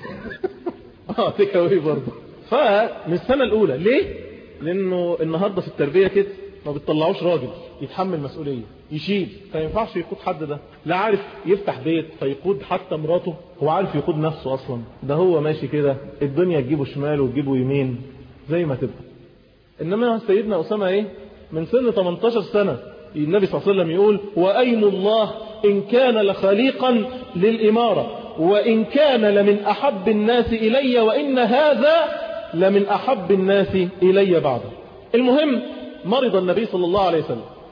اه تكاوي برضه. فمن السنة الأولى ليه؟ لأنه النهاردة في التربية كده ما بتطلعوش راجل يتحمل مسؤولية يشيل. فينفعش يقود حد ده، لا عارف يفتح بيت فيقود حتى مراته، هو عارف يقود نفسه أصلا، ده هو ماشي كده الدنيا تجيبه شمال وتجيبه يمين زي ما تبقى. إنما سيدنا أسامة إيه؟ من سن تمنتاشر سنة النبي صلى الله عليه وسلم يقول وأيم الله إن كان لخليقا للإمارة وإن كان لمن أحب الناس إلي وإن هذا لمن أحب الناس إلي بعده. المهم مرض النبي صلى الله عليه وسلم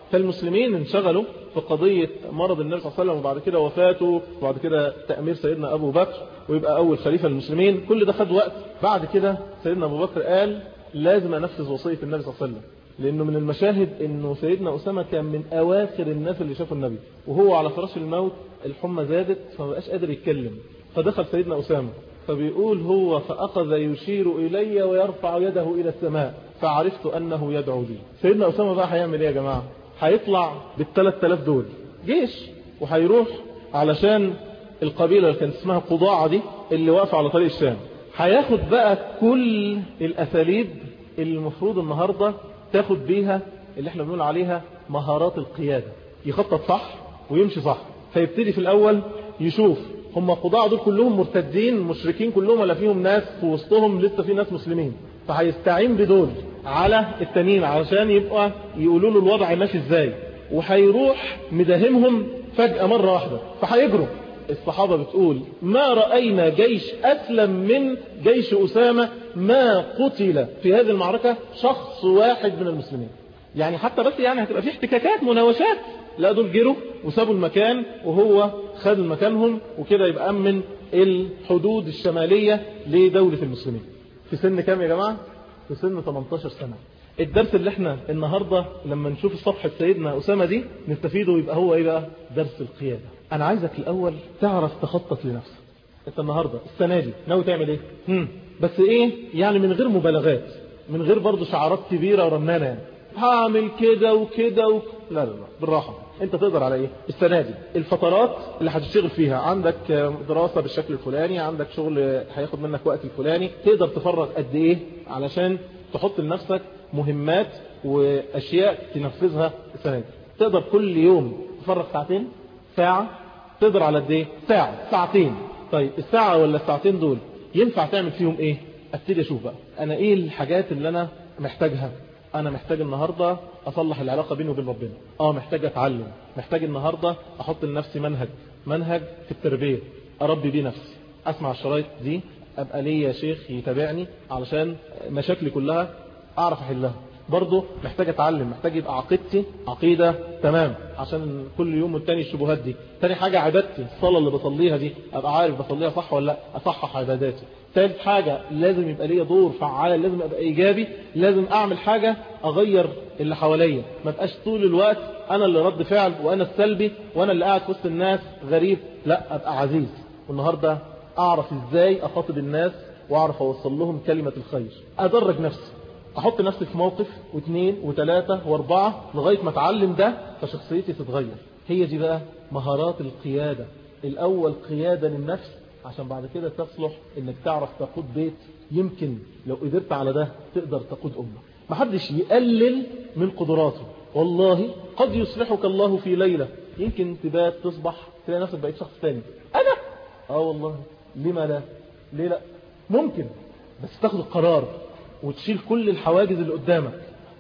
فالمسلمين انشغلوا في قضية مرض النبي صلى الله عليه وسلم وبعد كده وفاته وبعد كده تأمير سيدنا أبو بكر ويبقى أول خليفة للمسلمين. كل ده خد وقت. بعد كده سيدنا أبو بكر قال لازم أنفذ وصية النبي صلى الله عليه وسلم، لأنه من المشاهد أنه سيدنا أسامة كان من أواخر الناس اللي شافوا النبي وهو على فراش الموت، الحمى زادت فما بقاش قادر يتكلم، فدخل سيدنا أسامة فبيقول هو فأخذ يشير إلي ويرفع يده إلى السماء فعرفت أنه يدعو لي. سيدنا أسامة بقى هيعمل إيه يا جماعة؟ هيطلع بالثلاث آلاف دول جيش وهيروح علشان القبيلة اللي كانت اسمها قضاعة دي اللي واقفة على طريق الشام. هياخد بقى كل الأساليب اللي المفروض النهاردة تاخد بيها اللي احنا بنقول عليها مهارات القيادة، يخطط صح ويمشي صح. فيبتدي في الأول يشوف هم قضاعة دول كلهم مرتدين مشركين كلهم ولا فيهم ناس في وسطهم لسه في ناس مسلمين، فهيستعين بدول على التانيين علشان يبقى يقولوا له الوضع ماشي ازاي، وهيروح مداهمهم فجأة مرة واحدة فهيجروا. الصحابة بتقول ما رأينا جيش أسلم من جيش أسامة، ما قتل في هذه المعركة شخص واحد من المسلمين. يعني حتى بس يعني هتبقى في احتكاكات مناوشات، لا دول جروا وسابوا المكان وهو خد مكانهم وكده يبقى أمن الحدود الشمالية لدولة المسلمين. في سن كام يا جماعة؟ في سن ثمانية عشر سنة. الدرس اللي احنا النهاردة لما نشوف صفحة سيدنا أسامة دي نستفيده يبقى هو ايه بقى؟ درس القيادة. انا عايزك الاول تعرف تخطط لنفسك. انت النهاردة السنة دي ناوي تعمل ايه؟ هم. بس ايه يعني من غير مبالغات، من غير برضو شعارات كبيرة ورنانة يعني هعمل كده وكده و... لا لا لا بالراحة. انت تقدر على ايه السنة دي؟ الفترات اللي هتشتغل فيها، عندك دراسة بالشكل الفلاني، عندك شغل هياخد منك وقت الفلاني، تقدر تفرغ قد ايه علشان تحط لنفسك مهمات واشياء تنفذها السنة دي. تقدر كل يوم تفرغ ساعتين، ساعة، تقدر على قد ايه؟ ساعة، ساعتين. طيب الساعة ولا الساعتين دول ينفع تعمل فيهم ايه؟ ابتدي اشوف بقى انا ايه الحاجات اللي انا محتاجها. انا محتاج النهاردة اصلح العلاقة بيني وبين ربنا، اه محتاج اتعلم، محتاج النهاردة احط لنفسي منهج منهج في التربية اربي بيه نفسي، اسمع الشرايط دي، ابقى ليا شيخ يتابعني علشان مشاكلي كلها اعرف احلها. برضه محتاج اتعلم، محتاج يبقى عقيدتي عقيدة تمام عشان كل يوم والتاني الشبهات دي. تاني حاجة عبادتي، الصلاة اللي بصليها دي ابقى عارف بصليها صح ولا لا، اصحح عباداتي. ثالث حاجة لازم يبقى ليا دور فعال، لازم ابقى ايجابي، لازم اعمل حاجة اغير اللي حواليا، ما بقاش طول الوقت انا اللي رد فعل وانا السلبي وانا اللي قاعد في وسط الناس غريب، لا ابقى عزيز. والنهاردة اعرف ازاي اخاطب الناس واعرف اوصل لهم كلمة الخير، ادرج نفسي، احط نفسي في موقف واثنين وثلاثة واربعة لغاية ما اتعلم ده فشخصيتي تتغير. هي دي بقى مهارات القيادة. الاول قيادة للنفس عشان بعد كده تصلح انك تعرف تقود بيت. يمكن لو قدرت على ده تقدر تقود امة. محدش يقلل من قدراته، والله قد يصلحك الله في ليلة. يمكن تبات تصبح تلاقي نفسك بقيت شخص ثاني. انا اه والله لما لا، ليه لا؟ ممكن، بس تاخد القرار وتشيل كل الحواجز اللي قدامك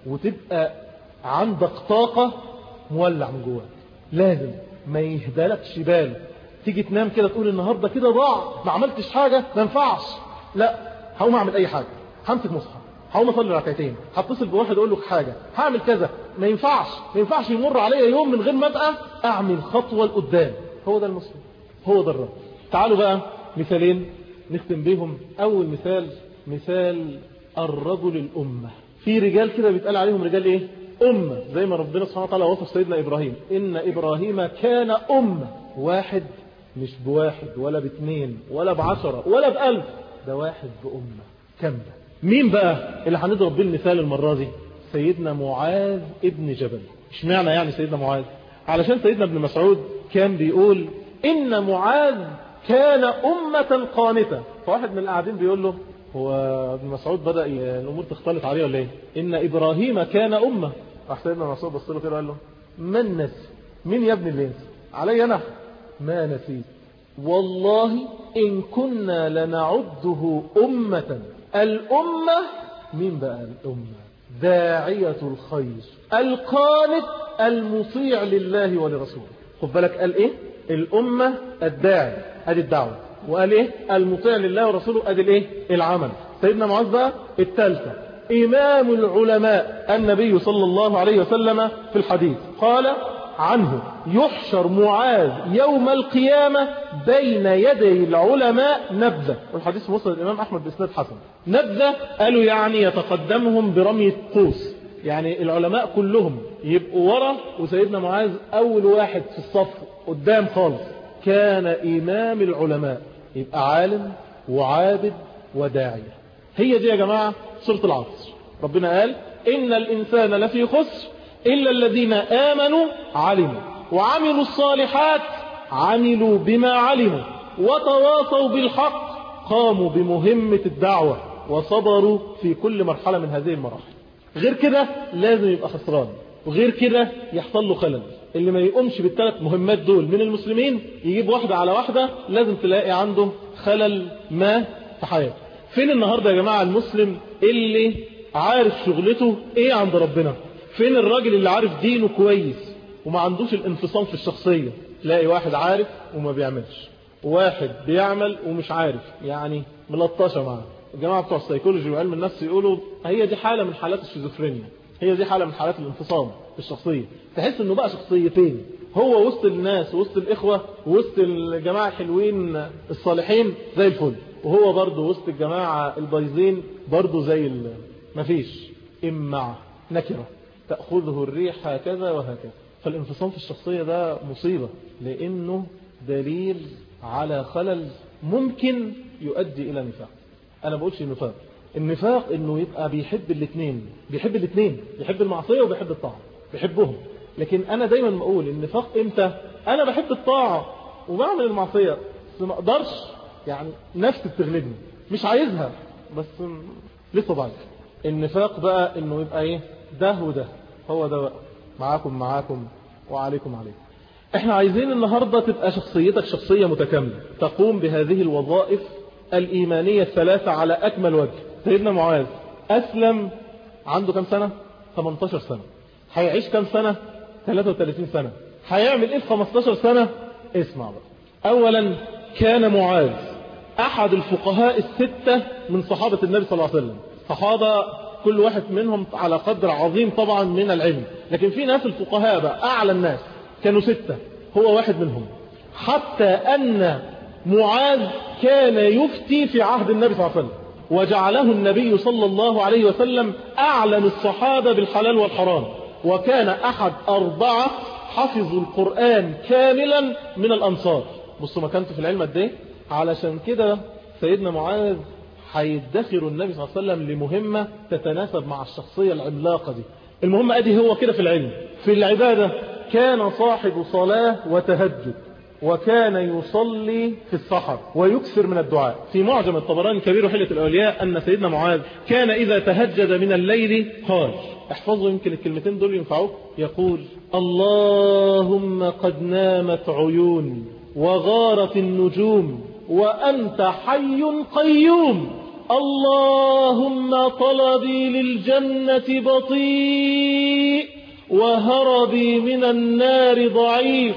وتبقى عندك طاقة مولع من جواك. لازم ما يهدلكش بال تيجي تنام كده تقول النهاردة كده ضاع ما عملتش حاجة ما ينفعش. لا، هقوم اعمل اي حاجة، همسك مصحف، هقوم اصلي ركعتين، هتصل بواحد اقول له حاجة، هعمل كذا. ما ينفعش ما ينفعش يمر عليا يوم من غير ما ابقى اعمل خطوة لقدام. هو ده المسلم، هو ده الرب. تعالوا بقى مثالين نختم بيهم. اول مثال مثال الرجل الأمة. في رجال كده بيتقال عليهم رجال ايه؟ أمة، زي ما ربنا سبحانه وتعالى وصف سيدنا إبراهيم، إن إبراهيم كان أمة. واحد مش بواحد ولا باثنين ولا بعشرة ولا بألف، ده واحد بأمة كاملة. مين بقى اللي هنضرب بيه المثال المرة دي؟ سيدنا معاذ ابن جبل. اشمعنى يعني سيدنا معاذ؟ علشان سيدنا ابن مسعود كان بيقول إن معاذ كان أمة قانتة. فواحد من القاعدين بيقول له هو ابن مسعود بدأ الأمور تختلط عليه ولا ايه؟ إن إبراهيم كان أمة. راح سيدنا مسعود بص له كده قال له من نسي؟ مين يا ابن اللي ينسى؟ علي أنا ما نسيت والله إن كنا لنعده أمة. الأمة مين بقى الأمة؟ داعية الخير القانت المطيع لله ولرسوله. خد بالك قال إيه؟ الأمة الداعي أدي الدعوة، وقال إيه؟ المطيع لله ورسوله أدي الإيه؟ العمل. سيدنا معاذ بقى الثالثة إمام العلماء النبي صلى الله عليه وسلم في الحديث قال عنه يحشر معاذ يوم القيامة بين يدي العلماء نبذة، والحديث وصل الإمام أحمد بإسناد حسن. نبذة قالوا يعني يتقدمهم برمية قوس، يعني العلماء كلهم يبقوا ورا وسيدنا معاذ أول واحد في الصف قدام خالص. كان إمام العلماء، يبقى عالم وعابد وداعية. هي دي يا جماعة سورة العصر. ربنا قال إن الإنسان لفي خسر إلا الذين آمنوا علموا وعملوا الصالحات عملوا بما علموا وتواصوا بالحق قاموا بمهمة الدعوة وصبروا في كل مرحلة من هذه المراحل. غير كده لازم يبقى خسران، وغير كده يحصل له خلل. اللي ما يقومش بالثلاث مهمات دول من المسلمين يجيب واحدة على واحدة لازم تلاقي عنده خلل ما في حياته. فين النهاردة يا جماعة المسلم اللي عارف شغلته ايه عند ربنا؟ فين الراجل اللي عارف دينه كويس وما عندوش الانفصام في الشخصية؟ تلاقي واحد عارف وما بيعملش، واحد بيعمل ومش عارف، يعني ملطشة معاه. الجماعة بتوع السيكولوجي وعلم النفس يقولوا هي دي حالة من حالات الشيزوفرينيا، هي دي حالة من حالات الانفصام في الشخصية. تحس انه بقى شخصيتين، هو وسط الناس وسط الإخوة وسط الجماعة الحلوين الصالحين زي الفل، وهو برضه وسط الجماعة البايظين برضه زي ال... مفيش إمع نكرة تأخذه الريح هكذا وهكذا. فالانفصام في الشخصية ده مصيبة، لأنه دليل على خلل ممكن يؤدي إلى نفاق. أنا بقولش النفاق، النفاق إنه يبقى بيحب الاثنين، بيحب الاثنين، بيحب المعصية وبيحب الطاعة، بيحبهم. لكن أنا دايما بقول النفاق إمتى؟ أنا بحب الطاعة وبعمل المعصية بس ما أقدرش، يعني نفسي بتغلبني مش عايزها بس لسه ضعيف. النفاق بقى إنه يبقى إيه؟ ده وده، هو ده بقى معاكم معاكم وعليكم عليكم. احنا عايزين النهاردة تبقى شخصيتك شخصية متكاملة تقوم بهذه الوظائف الإيمانية الثلاثة على أكمل وجه. سيدنا معاذ أسلم عنده كم سنة؟ ثمانية عشر سنة. هيعيش كم سنة؟ ثلاثة وثلاثين سنة. هيعمل إيه في خمسة عشر سنة؟ اسمع بقى. أولا كان معاذ أحد الفقهاء الستة من صحابة النبي صلى الله عليه وسلم. صحابة كل واحد منهم على قدر عظيم طبعا من العلم، لكن في ناس الفقهاء بقى أعلى الناس كانوا ستة، هو واحد منهم. حتى أن معاذ كان يفتي في عهد النبي صلى الله عليه وسلم، وجعله النبي صلى الله عليه وسلم أعلم الصحابة بالحلال والحرام، وكان أحد أربعة حفظوا القرآن كاملا من الأنصار. بصوا مكانته في العلم قد ايه. علشان كده سيدنا معاذ هيدخر النبي صلى الله عليه وسلم لمهمة تتناسب مع الشخصية العملاقة دي. المهمة ادي هو كده في العلم. في العبادة كان صاحب صلاة وتهجد، وكان يصلي في السحر ويكثر من الدعاء. في معجم الطبراني الكبير وحلية الأولياء أن سيدنا معاذ كان إذا تهجد من الليل قال، احفظوا يمكن الكلمتين دول ينفعوك، يقول اللهم قد نامت عيوني وغارت النجوم وأنت حي قيوم، اللهم طلبي للجنة بطيء وهربي من النار ضعيف،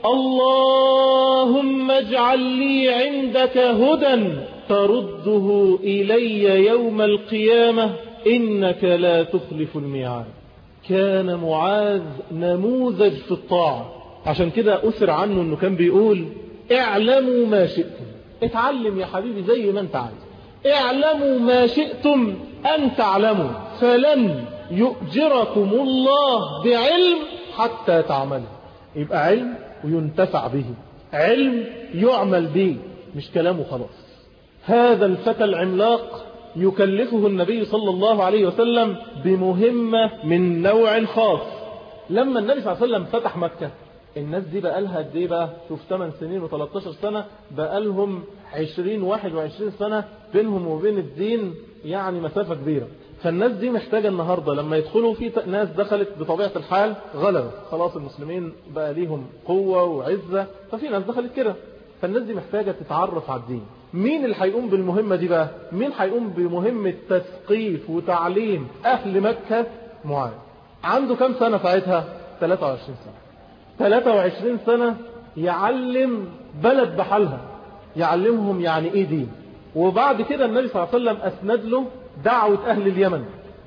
اللهم اجعل لي عندك هدى ترده إلي يوم القيامة إنك لا تخلف الميعاد. كان معاذ نموذج في الطاعة. عشان كده أثر عنه أنه كان بيقول اعلموا ما شئتم، اتعلم يا حبيبي زي ما انت عايز، اعلموا ما شئتم أن تعلموا فلن يؤجركم الله بعلم حتى تعملوا. يبقى علم وينتفع به، علم يعمل به، مش كلامه خلاص. هذا الفتى العملاق يكلفه النبي صلى الله عليه وسلم بمهمة من نوع خاص. لما النبي صلى الله عليه وسلم فتح مكة، الناس دي بقى لها قد ايه بقى؟ شوف ثمان سنين وثلاثة عشر سنة، بقى لهم عشرين واحد وعشرين سنة بينهم وبين الدين، يعني مسافة كبيرة. فالناس دي محتاجة النهاردة لما يدخلوا في ناس دخلت بطبيعة الحال غلبة، خلاص المسلمين بقى ليهم قوة وعزة، ففي ناس دخلت كده. فالناس دي محتاجة تتعرف على الدين. مين اللي هيقوم بالمهمة دي بقى؟ مين هيقوم بمهمة تثقيف وتعليم أهل مكة؟ معاذ. عنده كم سنة ساعتها؟ ثلاثة وعشرين سنة. ثلاثة وعشرين سنة يعلم بلد بحالها، يعلمهم يعني ايه دين. وبعد كده النبي صلى الله عليه وسلم أسند له دعوة أهل اليمن،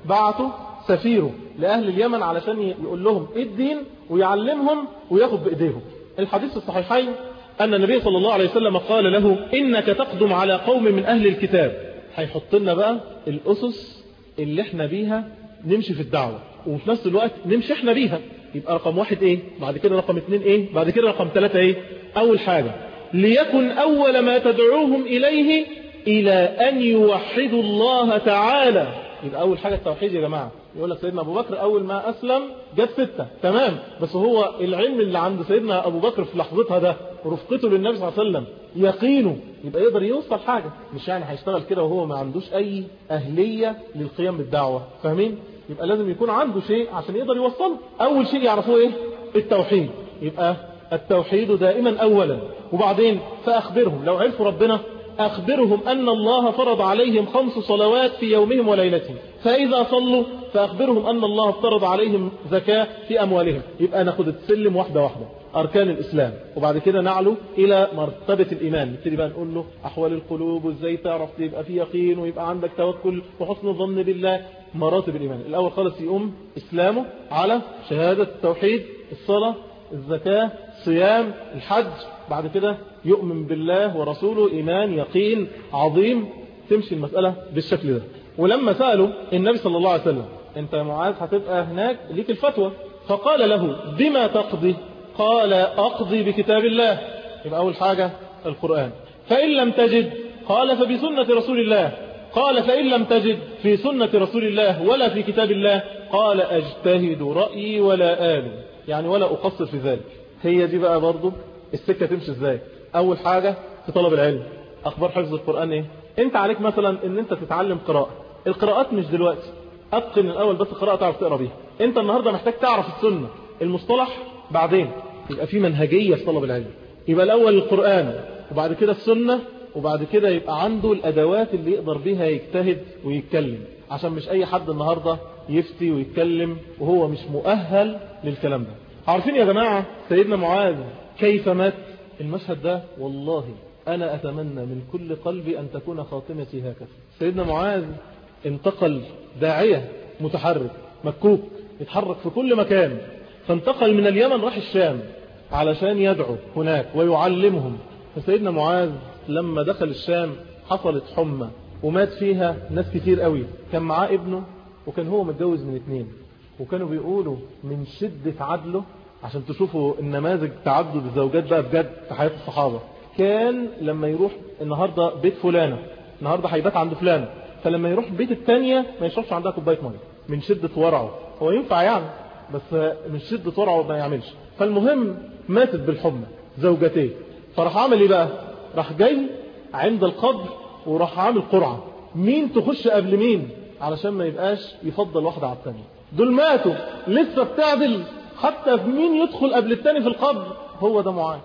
بعتوا سفيره لأهل اليمن علشان يقول لهم إيه الدين ويعلمهم وياخد بإيديهم. الحديث في الصحيحين أن النبي صلى الله عليه وسلم قال له إنك تقدم على قوم من أهل الكتاب. هيحط لنا بقى الأسس اللي احنا بيها نمشي في الدعوة، وفي نفس الوقت نمشي احنا بيها. يبقى رقم واحد ايه، بعد كده رقم اتنين ايه، بعد كده رقم ثلاثة ايه. أول حاجة ليكن أول ما تدعوهم إليه إلى أن يوحدوا الله تعالى. يبقى أول حاجة التوحيد يا جماعة. يقول لك سيدنا أبو بكر أول ما أسلم جاب ستة، تمام، بس هو العلم اللي عند سيدنا أبو بكر في لحظتها ده ورفقته للنبي صلى الله عليه وسلم يقينه، يبقى يقدر يوصل حاجة. مش يعني هيشتغل كده وهو ما عندوش أي أهلية للقيام بالدعوة، فاهمين؟ يبقى لازم يكون عنده شيء عشان يقدر يوصله. أول شيء يعرفوه إيه؟ التوحيد. يبقى التوحيد دائما أولا، وبعدين فأخبرهم لو عرفوا ربنا أخبرهم أن الله فرض عليهم خمس صلوات في يومهم وليلتهم، فإذا صلوا فأخبرهم أن الله افترض عليهم زكاة في أموالهم. يبقى ناخد السلم واحدة واحدة، أركان الإسلام، وبعد كده نعلو إلى مرتبة الإيمان. نبتدي بقى نقول له أحوال القلوب وإزاي تعرف يبقى في يقين ويبقى عندك توكل وحسن الظن بالله. مراتب الإيمان الأول خالص يقوم إسلامه على شهادة التوحيد، الصلاة، الزكاة، الصيام، الحج. بعد كده يؤمن بالله ورسوله إيمان يقين عظيم. تمشي المسألة بالشكل ده. ولما سألوا النبي صلى الله عليه وسلم انت يا معاذ هتبقى هناك ليك الفتوى، فقال له بما تقضي؟ قال أقضي بكتاب الله. يبقى أول حاجة القرآن. فإن لم تجد قال فبسنة رسول الله. قال فإن لم تجد في سنة رسول الله ولا في كتاب الله قال أجتهد رأيي ولا آل، يعني ولا أقصر في ذلك. هي دي بقى برضو السكة تمشي ازاي. أول حاجة في طلب العلم، أخبار حفظ القرآن إيه؟ أنت عليك مثلا أن أنت تتعلم قراءة. القراءات مش دلوقتي، أتقن الأول بس القراءة تعرف تقرأ بيها. أنت النهاردة محتاج تعرف السنة، المصطلح بعدين. يبقى في منهجية في طلب العلم. يبقى الأول القرآن، وبعد كده السنة، وبعد كده يبقى عنده الأدوات اللي يقدر بيها يجتهد ويتكلم، عشان مش أي حد النهاردة يفتي ويتكلم وهو مش مؤهل للكلام ده. عارفين يا جماعة سيدنا معاذ كيف مات؟ المشهد ده والله أنا أتمنى من كل قلبي أن تكون خاتمتي هكذا. سيدنا معاذ انتقل داعية متحرك مكوك يتحرك في كل مكان، فانتقل من اليمن راح الشام علشان يدعو هناك ويعلمهم. فسيدنا معاذ لما دخل الشام حصلت حمى ومات فيها ناس كتير قوي. كان معاه ابنه وكان هو متجوز من اتنين، وكانوا بيقولوا من شدة عدله، عشان تشوفوا النماذج تعدد الزوجات بقى بجد في حياة الصحابة. كان لما يروح النهاردة بيت فلانة، النهاردة هيبات عند فلانة، فلما يروح بيت التانية ما يشربش عندها كوباية مية من شدة ورعه. هو ينفع يعني، بس من شدة ورعه ما يعملش. فالمهم ماتت بالحمى زوجتين. فراح عامل ايه بقى؟ راح جاي عند القبر وراح عامل قرعة، مين تخش قبل مين، علشان ما يبقاش يفضل واحدة على التانية. دول ماتوا لسه بتعدل حتى في مين يدخل قبل التاني في القبر. هو ده معاذ.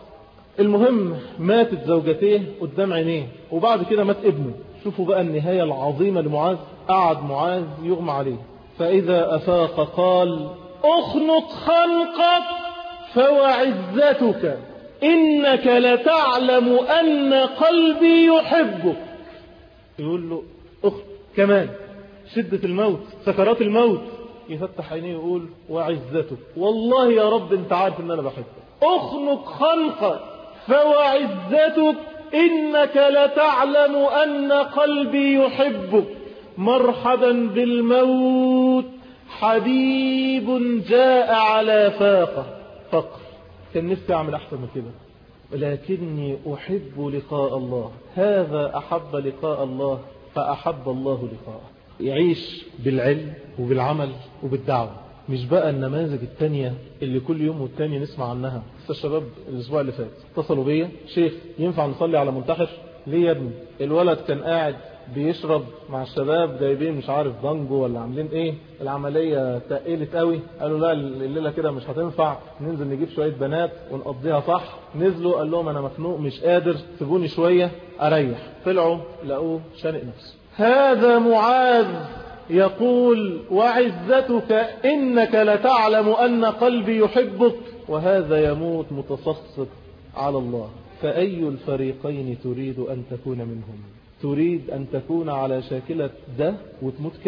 المهم ماتت زوجتيه قدام عينيه، وبعد كده مات ابنه. شوفوا بقى النهاية العظيمة لمعاذ. قعد معاذ يغمى عليه، فإذا أفاق قال أخنق خنقك فوعزتك إنك لتعلم أن قلبي يحبك. يقول له أخ كمان شدة الموت، سكرات الموت، يفتح عينيه يقول وعزتك والله يا رب انت عارف ان انا بحبك. اخنق خنقك فوعزتك انك لتعلم ان قلبي يحبك. مرحبا بالموت حبيب جاء على فاقة فقر. كان نفسي اعمل احسن من كده، ولكني احب لقاء الله. هذا احب لقاء الله فاحب الله لقاءه. يعيش بالعلم وبالعمل وبالدعوة، مش بقى النماذج التانية اللي كل يوم والتاني نسمع عنها. لسه الشباب الاسبوع اللي فات اتصلوا بيا، شيخ ينفع نصلي على منتحر؟ ليه يا ابني؟ الولد كان قاعد بيشرب مع الشباب جايبين مش عارف بانجو ولا عاملين ايه، العملية تقلت قوي. قالوا لا الليلة كده مش هتنفع، ننزل نجيب شوية بنات ونقضيها صح. نزلوا قال لهم انا مخنوق مش قادر سيبوني شوية اريح. طلعوا لقوه شانق نفسه. هذا معاذ يقول وعزتك إنك لتعلم أن قلبي يحبك، وهذا يموت متسخط على الله. فأي الفريقين تريد أن تكون منهم؟ تريد أن تكون على شاكلة ده وتموت كده،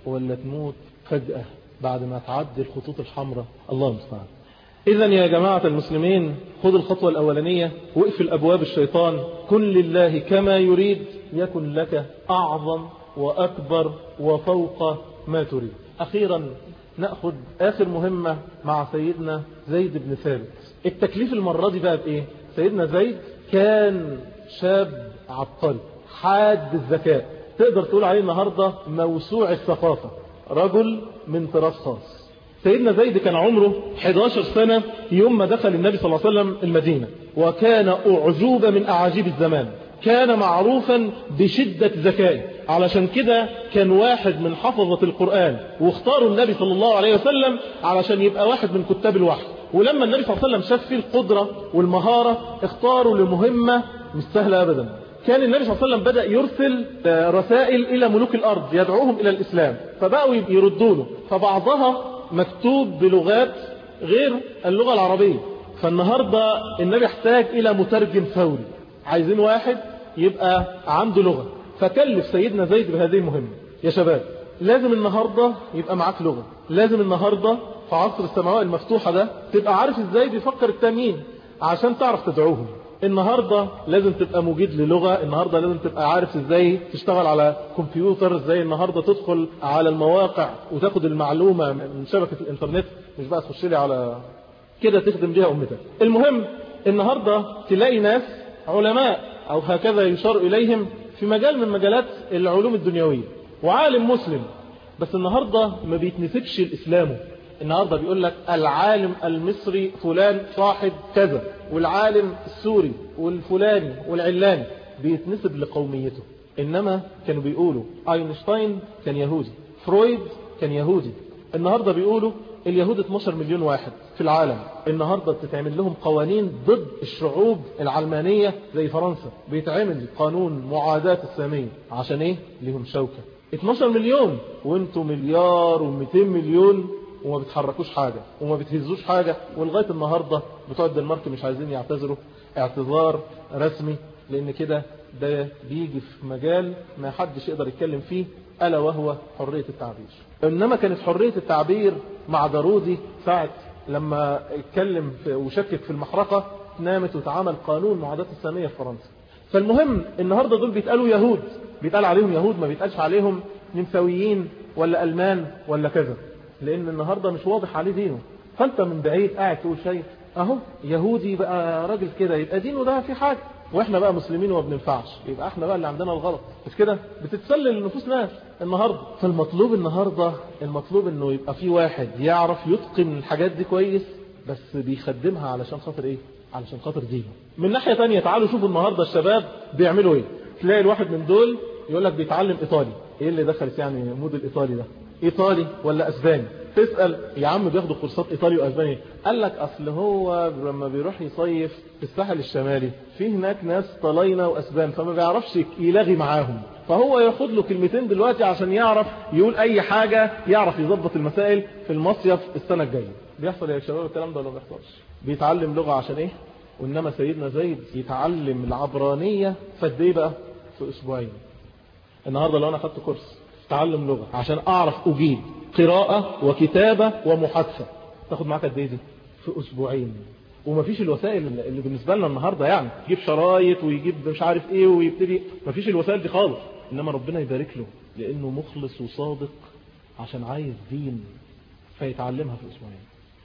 ولا تموت فجأة بعد ما تعدي الخطوط الحمراء. الله المستعان. إذن يا جماعة المسلمين، خذ الخطوة الأولانية واقفل أبواب الشيطان. كن لله كما يريد يكن لك أعظم وأكبر وفوق ما تريد. أخيرا نأخذ آخر مهمة مع سيدنا زيد بن ثابت. التكليف المرة دي بقى بإيه؟ سيدنا زيد كان شاب عبقري حاد الذكاء، تقدر تقول عليه النهاردة موسوع الثقافة، رجل من طراز خاص. سيدنا زيد كان عمره إحدى عشرة سنة يوم ما دخل النبي صلى الله عليه وسلم المدينة، وكان أعجوبة من أعاجيب الزمان، كان معروفا بشدة ذكائه، علشان كده كان واحد من حفظة القرآن، واختاروا النبي صلى الله عليه وسلم علشان يبقى واحد من كتاب الوحي. ولما النبي صلى الله عليه وسلم شاف فيه القدرة والمهارة اختاروا لمهمة مش سهلة أبدا. كان النبي صلى الله عليه وسلم بدأ يرسل رسائل إلى ملوك الأرض يدعوهم إلى الإسلام، فبقوا يردونه، فبعضها مكتوب بلغات غير اللغة العربية. فالنهاردة النبي يحتاج إلى مترجم فوري، عايزين واحد يبقى عنده لغة، فكلف سيدنا زيد بهذه المهمة. يا شباب لازم النهاردة يبقى معاك لغة، لازم النهاردة في عصر السماوات المفتوحة ده تبقى عارف ازاي بيفكر التانيين عشان تعرف تدعوهم. النهاردة لازم تبقى مجيد للغة، النهاردة لازم تبقى عارف ازاي تشتغل على كمبيوتر، ازاي النهاردة تدخل على المواقع وتاخد المعلومة من شبكة الانترنت، مش بقى تخش لي على كده تخدم بيها امتك. المهم النهاردة تلاقي ناس علماء او هكذا يشار اليهم في مجال من مجالات العلوم الدنيوية، وعالم مسلم، بس النهاردة ما بيتنسبش الإسلام. النهاردة بيقول لك العالم المصري فلان صاحب كذا، والعالم السوري والفلاني والعلاني بيتنسب لقوميته. إنما كانوا بيقولوا أينشتاين كان يهودي، فرويد كان يهودي. النهاردة بيقولوا اليهود اتناشر مليون واحد في العالم. النهاردة بتتعمل لهم قوانين ضد الشعوب العلمانية زي فرنسا، بيتعمل قانون معاداة السامية. عشان ايه؟ ليهم شوكة. اتناشر مليون وانتوا مليار ومئتين مليون وما بتحركوش حاجة وما بتهزوش حاجة. ولغاية النهاردة بتوع الدنمارك مش عايزين يعتذروا اعتذار رسمي، لان كده ده بيجي في مجال ما حدش يقدر يتكلم فيه، ألا وهو حرية التعبير. إنما كانت حرية التعبير مع دارودي ساعة لما اتكلم وشكك في المحرقة نامت وتعامل قانون معاداة السامية في فرنسا. فالمهم النهاردة دول بيتقالوا يهود، بيتقال عليهم يهود، ما بيتقالش عليهم نمساويين ولا ألمان ولا كذا، لأن النهاردة مش واضح عليه دينه. فأنت من بعيد قاعد تقول شيء أهو يهودي بقى راجل كده يبقى دينه ده في حاجة، واحنا بقى مسلمين وما بننفعش، يبقى احنا بقى اللي عندنا الغلط. مش كده بتتسلل لنفوس ناس النهارده. فالمطلوب النهارده المطلوب انه يبقى في واحد يعرف يتقن الحاجات دي كويس، بس بيخدمها علشان خاطر ايه؟ علشان خاطر دينه. من ناحيه ثانيه تعالوا شوفوا النهارده الشباب بيعملوا ايه. تلاقي الواحد من دول يقول لك بيتعلم ايطالي. ايه اللي دخلت يعني مود الايطالي ده؟ ايطالي ولا اسباني؟ تسأل يا عم بياخدوا كورسات ايطالي واسباني، قال لك اصل هو لما بيروح يصيف في الساحل الشمالي في هناك ناس طلاينة واسبان، فما بيعرفش يلاغي معاهم، فهو ياخد له كلمتين دلوقتي عشان يعرف يقول اي حاجة، يعرف يظبط المسائل في المصيف السنة الجاية. بيحصل يا شباب الكلام ده ولا ما بيحصلش؟ بيتعلم لغة عشان ايه؟ وانما سيدنا زيد يتعلم العبرانية في قد ايه بقى؟ في اسبوعين. النهاردة لو انا خدت كورس تعلم لغة عشان اعرف اجيب قراءة وكتابة ومحادثة، تاخد معاك قد ايه دي؟ في اسبوعين. ومفيش الوسائل اللي بالنسبة لنا النهاردة، يعني يجيب شرايط ويجيب مش عارف ايه ويبتدي، مفيش الوسائل دي خالص. انما ربنا يبارك له لانه مخلص وصادق عشان عايز دين، فيتعلمها في اسبوعين.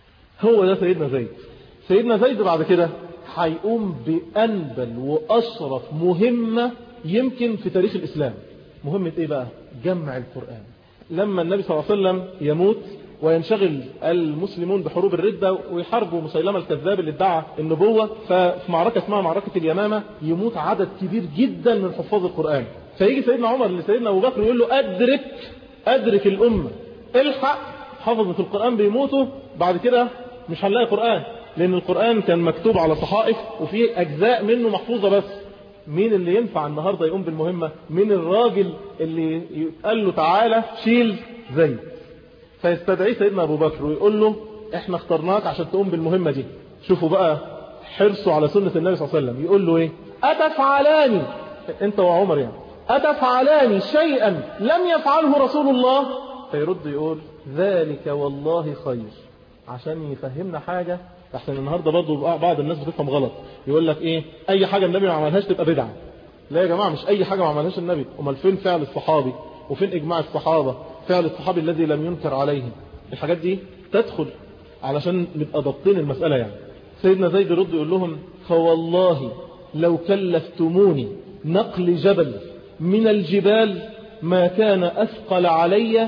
هو ده سيدنا زيد. سيدنا زيد بعد كده هيقوم بأنبل وأشرف مهمة يمكن في تاريخ الإسلام. مهمة ايه بقى؟ جمع القرآن. لما النبي صلى الله عليه وسلم يموت وينشغل المسلمون بحروب الردة ويحاربوا مسيلمة الكذاب اللي ادعى النبوة، ففي معركة اسمها معركة اليمامة يموت عدد كبير جدا من حفاظ القرآن. فيجي سيدنا عمر لسيدنا أبو بكر ويقول له أدرك أدرك الأمة، الحق حفظة القرآن بيموتوا، بعد كده مش هنلاقي قرآن، لأن القرآن كان مكتوب على صحائف وفي أجزاء منه محفوظة بس. مين اللي ينفع النهاردة يقوم بالمهمة؟ مين الراجل اللي يقال له تعالى شيل زيد؟ فيستدعي سيدنا أبو بكر ويقول له احنا اخترناك عشان تقوم بالمهمة دي. شوفوا بقى حرصوا على سنة النبي صلى الله عليه وسلم. يقول له ايه؟ أتفعلاني، انت وعمر يعني، أتفعلاني شيئا لم يفعله رسول الله؟ فيرد يقول ذلك والله خير، عشان يفهمنا حاجة. احسن النهاردة برضو بعض الناس بتفهم غلط، يقول لك ايه اي حاجة النبي ما عملهاش تبقى بدعة. لا يا جماعة، مش اي حاجة ما عملهاش النبي. امال فين فعل الصحابي وفين اجماع الصحابة؟ فعل الصحابي الذي لم ينكر عليه. الحاجات دي تدخل علشان نبقى ضبطين المسألة. يعني سيدنا زيد يرد يقول لهم فوالله لو كلفتموني نقل جبل من الجبال ما كان أثقل علي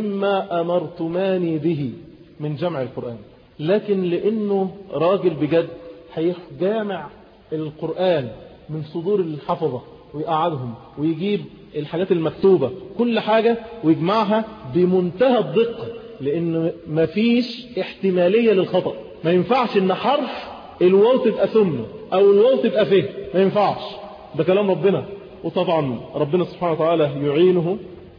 مما أمرتماني به من جمع القرآن. لكن لأنه راجل بجد هيجامع القرآن من صدور الحفظة ويقعدهم ويجيب الحاجات المكتوبة كل حاجة ويجمعها بمنتهى الدقة، لأن مفيش احتمالية للخطأ. ما ينفعش إن حرف الواو تبقى ثم أو الواو تبقى فيه، ما ينفعش. ده كلام ربنا، وطبعا ربنا سبحانه وتعالى يعينه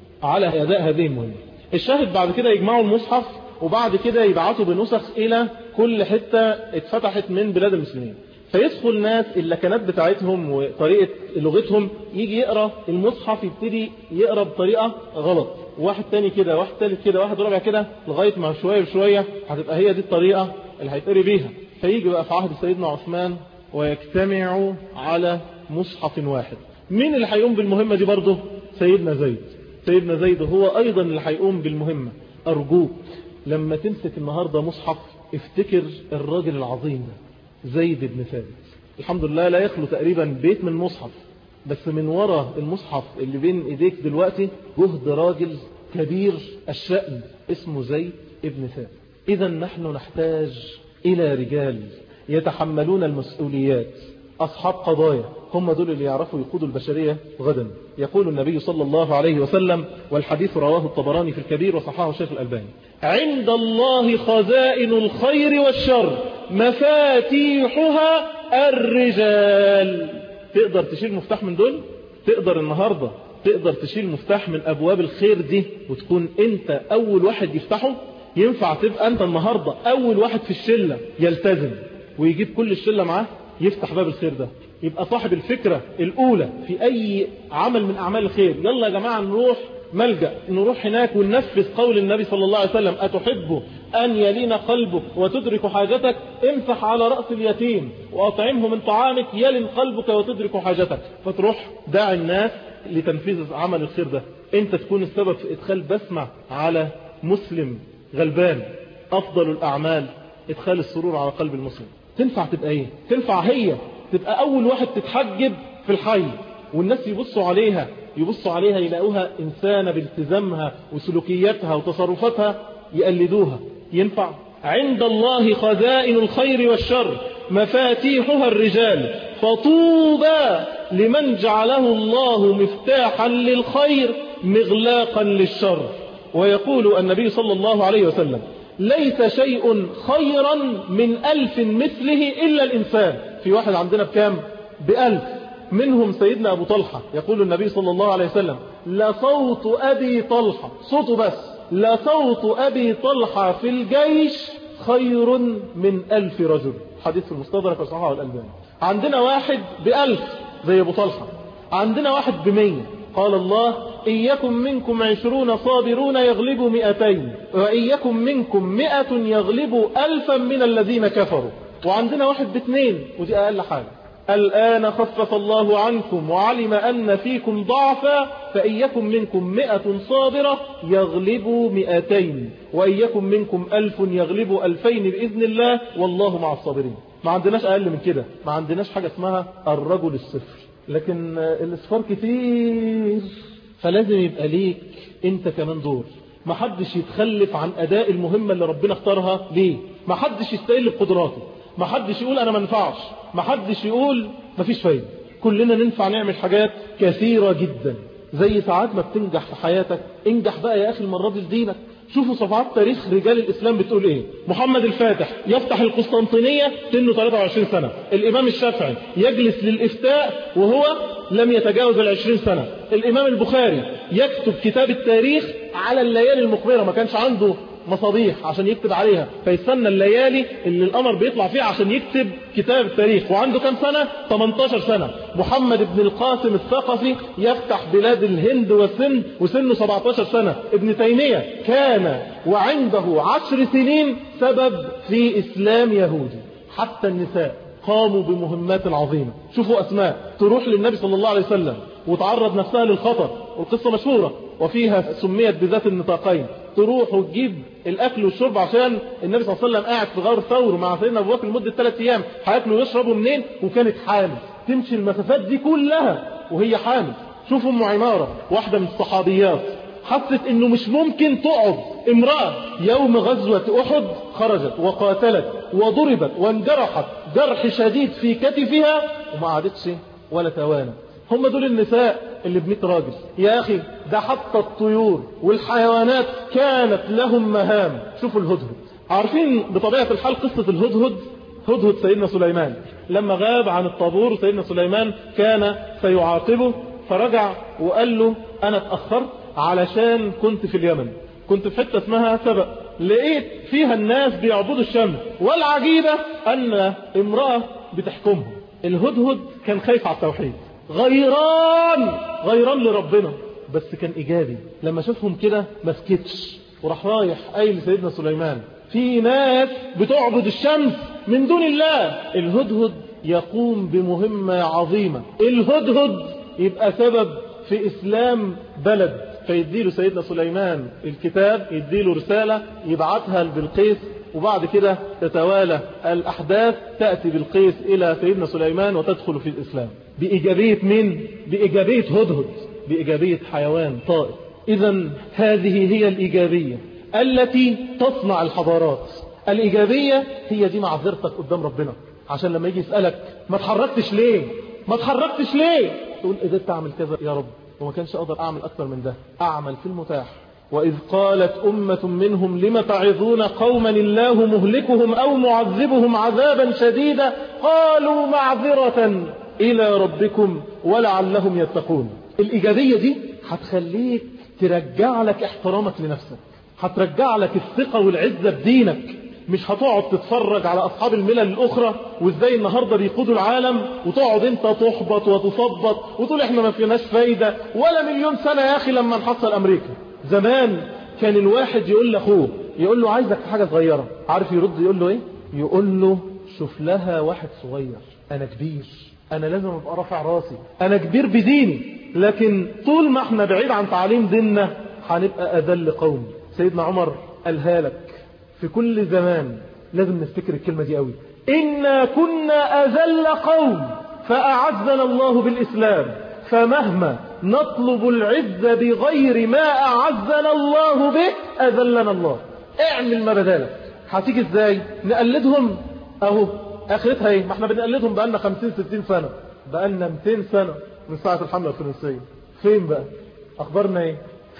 على أداء هذه المهمة. الشاهد بعد كده يجمعوا المصحف، وبعد كده يبعثوا بنسخ إلى كل حتة اتفتحت من بلاد المسلمين. فيدخل ناس اللكنات بتاعتهم وطريقة لغتهم، يجي يقرأ المصحف يبتدي يقرأ بطريقة غلط، واحد تاني كده، واحد تالت كده، واحد رابع كده، لغاية ما شوية بشوية هتبقى هي دي الطريقة اللي هيتقري بيها. فيجي بقى في عهد سيدنا عثمان ويجتمعوا على مصحف واحد. مين اللي هيقوم بالمهمة دي برضه؟ سيدنا زيد. سيدنا زيد هو أيضا اللي هيقوم بالمهمة. أرجوك لما تمسك النهاردة مصحف افتكر الراجل العظيم ده زيد بن ثابت. الحمد لله لا يخلو تقريبا بيت من مصحف، بس من وراء المصحف اللي بين ايديك دلوقتي جهد راجل كبير الشأن اسمه زيد بن ثابت. إذا نحن نحتاج إلى رجال يتحملون المسؤوليات، أصحاب قضايا، هم دول اللي يعرفوا يقودوا البشرية غدا. يقول النبي صلى الله عليه وسلم، والحديث رواه الطبراني في الكبير وصححه الشيخ الألباني: عند الله خزائن الخير والشر مفاتيحها الرجال. تقدر تشيل مفتاح من دول؟ تقدر النهاردة تقدر تشيل مفتاح من أبواب الخير دي وتكون أنت أول واحد يفتحه؟ ينفع تبقى أنت النهاردة أول واحد في الشلة يلتزم ويجيب كل الشلة معاه يفتح باب الخير ده، يبقى صاحب الفكرة الأولى في أي عمل من أعمال الخير. يلا يا جماعة نروح ملجأ، نروح هناك وننفذ قول النبي صلى الله عليه وسلم: أتحب أن يلين قلبك وتدرك حاجتك؟ امسح على رأس اليتيم وأطعمه من طعامك يلين قلبك وتدرك حاجتك. فتروح داعي الناس لتنفيذ عمل الخير ده. انت تكون السبب في إدخال بسمة على مسلم غلبان. أفضل الأعمال إدخال السرور على قلب المسلم. تنفع تبقى ايه؟ تنفع هي تبقى أول واحد تتحجب في الحي، والناس يبصوا عليها يبصوا عليها يلاقوها إنسانة بالتزامها وسلوكياتها وتصرفاتها يقلدوها. ينفع؟ عند الله خزائن الخير والشر مفاتيحها الرجال فطوبى لمن جعله الله مفتاحا للخير مغلاقا للشر. ويقول النبي صلى الله عليه وسلم: ليس شيء خيرا من ألف مثله إلا الإنسان. في واحد عندنا بكام؟ بألف. منهم سيدنا أبو طلحة. يقول النبي صلى الله عليه وسلم: لصوت أبي طلحة، صوته بس، لصوت أبي طلحة في الجيش خير من ألف رجل. حديث في المستدرك وصححه الألباني. عندنا واحد بألف زي أبو طلحة، عندنا واحد بمية. قال الله: إن يكن منكم عشرون صابرون يغلبوا مئتين وإن يكن منكم مئة يغلبوا ألفا من الذين كفروا. وعندنا واحد باثنين، ودي أقل حاجة: الآن خفف الله عنكم وعلم أن فيكم ضعفا فإن يكن منكم مئة صابرة يغلبوا مئتين وإن يكن منكم ألف يغلبوا ألفين بإذن الله والله مع الصابرين. ما عندناش أقل من كده. ما عندناش حاجة اسمها الرجل الصفر، لكن الإصفار كتير. فلازم يبقى ليك انت كمان دور. ما حدش يتخلف عن أداء المهمة اللي ربنا اختارها ليه. ما حدش يستقل بقدراته. ما حدش يقول أنا ما نفعش. ما حدش يقول ما فيش فايدة. كلنا ننفع نعمل حاجات كثيرة جدا. زي ساعات ما بتنجح في حياتك، انجح بقى يا أخي المرة دي لدينك. شوفوا صفحات تاريخ رجال الإسلام بتقول إيه. محمد الفاتح يفتح القسطنطينية سنه ثلاثة وعشرين سنة. الإمام الشافعي يجلس للإفتاء وهو لم يتجاوز العشرين سنة. الإمام البخاري يكتب كتاب التاريخ على الليالي المقبرة، ما كانش عنده مصابيح عشان يكتب عليها، فيستنى الليالي اللي القمر بيطلع فيها عشان يكتب كتاب التاريخ. وعنده كم سنة؟ ثمانية عشر سنة. محمد بن القاسم الثقفي يفتح بلاد الهند والسند وسنه سبعة عشر سنة. ابن تيمية كان وعنده عشر سنين سبب في إسلام يهودي. حتى النساء قاموا بمهمات عظيمة. شوفوا أسماء تروح للنبي صلى الله عليه وسلم وتعرض نفسها للخطر، والقصة مشهورة وفيها سميت بذات النطاقين. تروح وتجيب الأكل والشرب عشان النبي صلى الله عليه وسلم قاعد في غار ثور مع سيدنا أبو بكر لمدة ثلاث أيام، هياكلوا ويشربوا منين؟ وكانت حامل، تمشي المسافات دي كلها وهي حامل. شوفوا أم عمارة واحدة من الصحابيات حست انه مش ممكن تقعد امرأة. يوم غزوة احد خرجت وقاتلت وضربت وانجرحت جرح شديد في كتفها وما عادتش ولا توانى. هم دول النساء اللي بمئة راجل يا اخي. ده حتى الطيور والحيوانات كانت لهم مهام. شوفوا الهدهد، عارفين بطبيعة الحال قصة الهدهد؟ هدهد سيدنا سليمان لما غاب عن الطابور، سيدنا سليمان كان سيعاقبه، فرجع وقال له انا اتأخرت علشان كنت في اليمن، كنت في حتة اسمها سبأ، لقيت فيها الناس بيعبدوا الشمس، والعجيبة ان امرأة بتحكمهم. الهدهد كان خايف على التوحيد، غيران غيران لربنا، بس كان ايجابي. لما شافهم كده ما سكتش وراح رايح قايل لسيدنا سليمان في ناس بتعبد الشمس من دون الله. الهدهد يقوم بمهمة عظيمة. الهدهد يبقى سبب في اسلام بلد، فيديله سيدنا سليمان الكتاب، يديله رسالة يبعثها لبلقيس، وبعد كده تتوالى الأحداث، تأتي بلقيس إلى سيدنا سليمان وتدخل في الإسلام. بإيجابية من؟ بإيجابية هدهد، بإيجابية حيوان طائر. إذا هذه هي الإيجابية التي تصنع الحضارات. الإيجابية هي دي معذرتك قدام ربنا، عشان لما يجي يسألك ما تحركتش ليه ما تحركتش ليه تقول قدرت أعمل كذا يا رب، وما كانش أقدر أعمل أكثر من ده، أعمل في المتاح. وإذ قالت أمة منهم لم تعظون قوما الله مهلكهم أو معذبهم عذابا شديدا قالوا معذرة إلى ربكم ولعلهم يتقون. الإيجابية دي هتخليك ترجع لك احترامك لنفسك، هترجع لك الثقة والعزة بدينك. مش هتقعد تتفرج على أصحاب الملل الأخرى وإزاي النهاردة بيقودوا العالم وتقعد انت تحبط وتصبط وتقول احنا ما فيناش فايدة ولا مليون سنة يا أخي لما نحصل أمريكا. زمان كان الواحد يقول لأخوه، يقول له عايزك في حاجة صغيرة، عارف يرد يقول له ايه؟ يقول له شوف لها واحد صغير، أنا كبير، أنا لازم أبقى رافع راسي، أنا كبير بديني. لكن طول ما احنا بعيد عن تعليم ديننا هنبقى أذل قوم. سيدنا عمر قالها لك في كل زمان، لازم نفتكر الكلمة دي قوي. إنا كنا أذل قوم فأعزنا الله بالإسلام، فمهما نطلب العزة بغير ما أعزنا الله به أذلنا الله. اعمل ما بدالك. هتيجي ازاي؟ نقلدهم اهو، اخرتها ايه؟ ما احنا بنقلدهم بقالنا خمسين ستين سنة، بقالنا مئتين سنة من ساعة الحملة الفرنسية. فين بقى اخبارنا ايه؟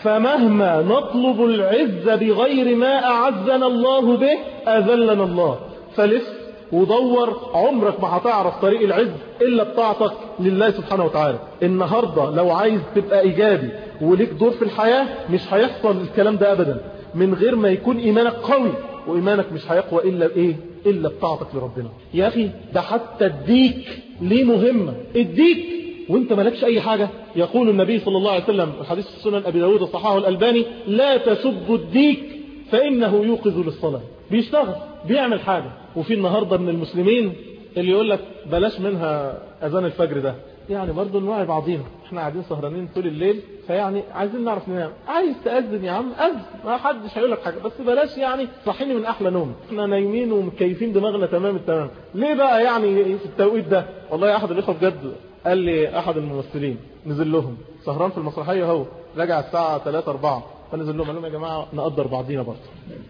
فمهما نطلب العزة بغير ما أعزنا الله به أذلنا الله. فلف ودور، عمرك ما هتعرف طريق العز إلا بطاعتك لله سبحانه وتعالى. النهاردة لو عايز تبقى إيجابي وليك دور في الحياة مش هيحصل الكلام ده أبدا من غير ما يكون إيمانك قوي، وإيمانك مش هيقوى إلا بإيه؟ إلا بطاعتك لربنا. يا أخي ده حتى الديك ليه مهمة. الديك وانت مالكش اي حاجة. يقول النبي صلى الله عليه وسلم الحديث في سنن ابي داود الصحاح الالباني لا تسبوا الديك فانه يوقظ للصلاة. بيشتغل بيعمل حاجة. وفي النهاردة من المسلمين اللي يقول لك بلاش منها اذان الفجر ده، يعني برضو نوعي بعضينا، احنا قاعدين سهرانين طول الليل فيعني عايزين نعرف ننام. عايز تأذن يا عم أذن، ما حدش هيقول لك حاجة، بس بلاش يعني صحيني من احلى نوم، احنا نايمين ومكيفين دماغنا تمام التمام. ليه بقى يعني في التوقيت ده؟ والله احد الاخوه بجد قال لي احد الممثلين نزل لهم سهران في المسرحيه اهو، رجع الساعه ثلاثة أربعة، فنزل لهم قال لهم يا جماعه نقدر بعضينا برضه.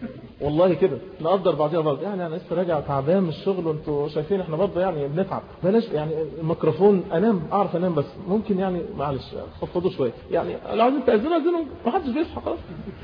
والله كده نقدر بعضينا برضه، يعني انا لسه راجع تعبان من الشغل وانتوا شايفين احنا برضه يعني بنتعب، بلاش يعني الميكروفون انام، اعرف انام بس ممكن يعني معلش خفضوا شويه، يعني لو عايزين تاذنوا اذنوا، ما حدش بيصحى خلاص.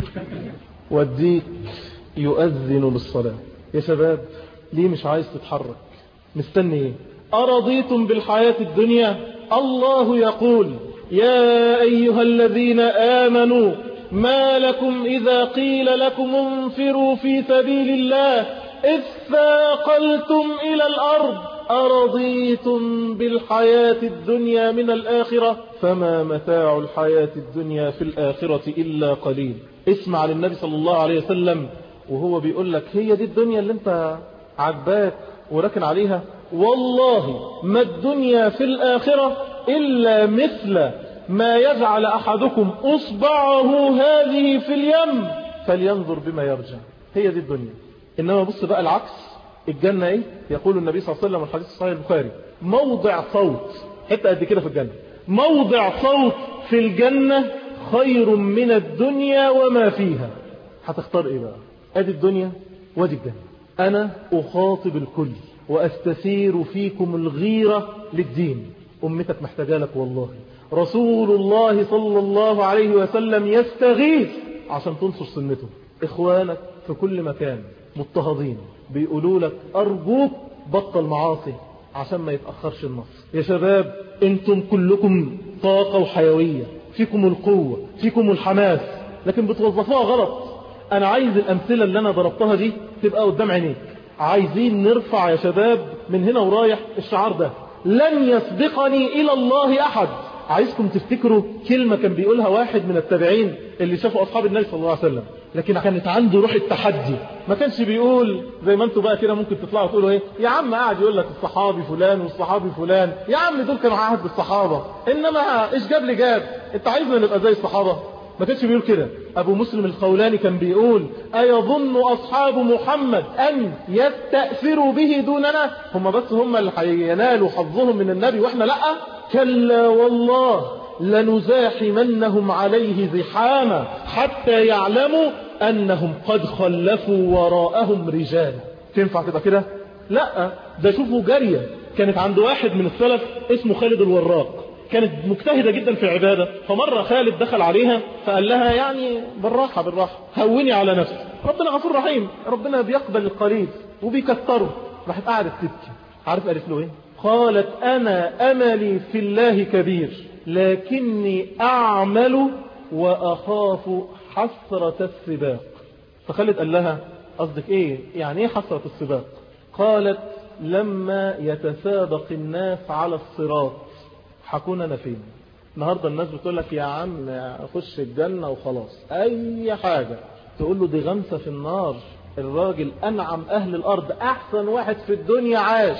والديك يؤذن للصلاه. يا شباب ليه مش عايز تتحرك؟ مستني ايه؟ أرضيتم بالحياة الدنيا؟ الله يقول يا أيها الذين آمنوا ما لكم إذا قيل لكم انفروا في سبيل الله إذ ثاقلتم إلى الأرض أرضيتم بالحياة الدنيا من الآخرة فما متاع الحياة الدنيا في الآخرة إلا قليل. اسمع للنبي صلى الله عليه وسلم وهو بيقول لك هي دي الدنيا اللي انت عجباك وركن عليها، والله ما الدنيا في الآخرة إلا مثل ما يجعل أحدكم أصبعه هذه في اليم فلينظر بما يرجع. هي دي الدنيا. إنما بص بقى العكس، الجنة إيه؟ يقول النبي صلى الله عليه وسلم الحديث الصحيح البخاري موضع صوت، حتى قد كده في الجنة، موضع صوت في الجنة خير من الدنيا وما فيها. هتختار إيه بقى؟ أدي الدنيا وادي الجنة. أنا أخاطب الكل وأستثير فيكم الغيرة للدين. أمتك محتاجة لك والله. رسول الله صلى الله عليه وسلم يستغيث عشان تنصر سنته. إخوانك في كل مكان مضطهدين بيقولوا لك أرجوك بطل معاصي عشان ما يتأخرش النصر. يا شباب انتم كلكم طاقة وحيوية، فيكم القوة، فيكم الحماس، لكن بتوظفوها غلط. أنا عايز الأمثلة اللي أنا ضربتها دي تبقى قدام عينيك. عايزين نرفع يا شباب من هنا ورايح الشعار ده، لن يسبقني إلى الله أحد. عايزكم تفتكروا كلمة كان بيقولها واحد من التابعين اللي شافوا أصحاب النبي صلى الله عليه وسلم، لكن كانت عنده روح التحدي. ما كانش بيقول زي ما انتوا بقى كده ممكن تطلعوا تقولوا ايه يا عم، قاعد يقول لك الصحابي فلان والصحابي فلان، يا عم دول كانوا عهد بالصحابة، انما ايش جاب لي جاب، انت عايزنا نبقى زي الصحابة؟ ما كانش بيقول كده. ابو مسلم الخولاني كان بيقول ايظن اصحاب محمد ان يستأثروا به دوننا؟ هم بس هم اللي هينالوا حظهم من النبي واحنا لا؟ كلا والله لنزاحمنهم عليه زحاما حتى يعلموا انهم قد خلفوا وراءهم رجالا. تنفع تبقى كده؟ لا، ده شوفوا جارية كانت عند واحد من السلف اسمه خالد الوراق، كانت مجتهدة جدا في العبادة. فمرة خالد دخل عليها فقال لها يعني بالراحة بالراحة هوني على نفسك، ربنا غفور رحيم، ربنا بيقبل القريب وبيكثره. راحت قاعدة تبكي. عارف قالت له ايه؟ قالت انا املي في الله كبير لكني اعمل واخاف حسرة السباق. فخالد قال لها قصدك ايه؟ يعني ايه حسرة السباق؟ قالت لما يتسابق الناس على الصراط حكون انا فين؟ النهاردة الناس بتقول لك يا عم اخش الجنة وخلاص، اي حاجة تقول له دي غمسة في النار. الراجل انعم اهل الارض، احسن واحد في الدنيا عاش،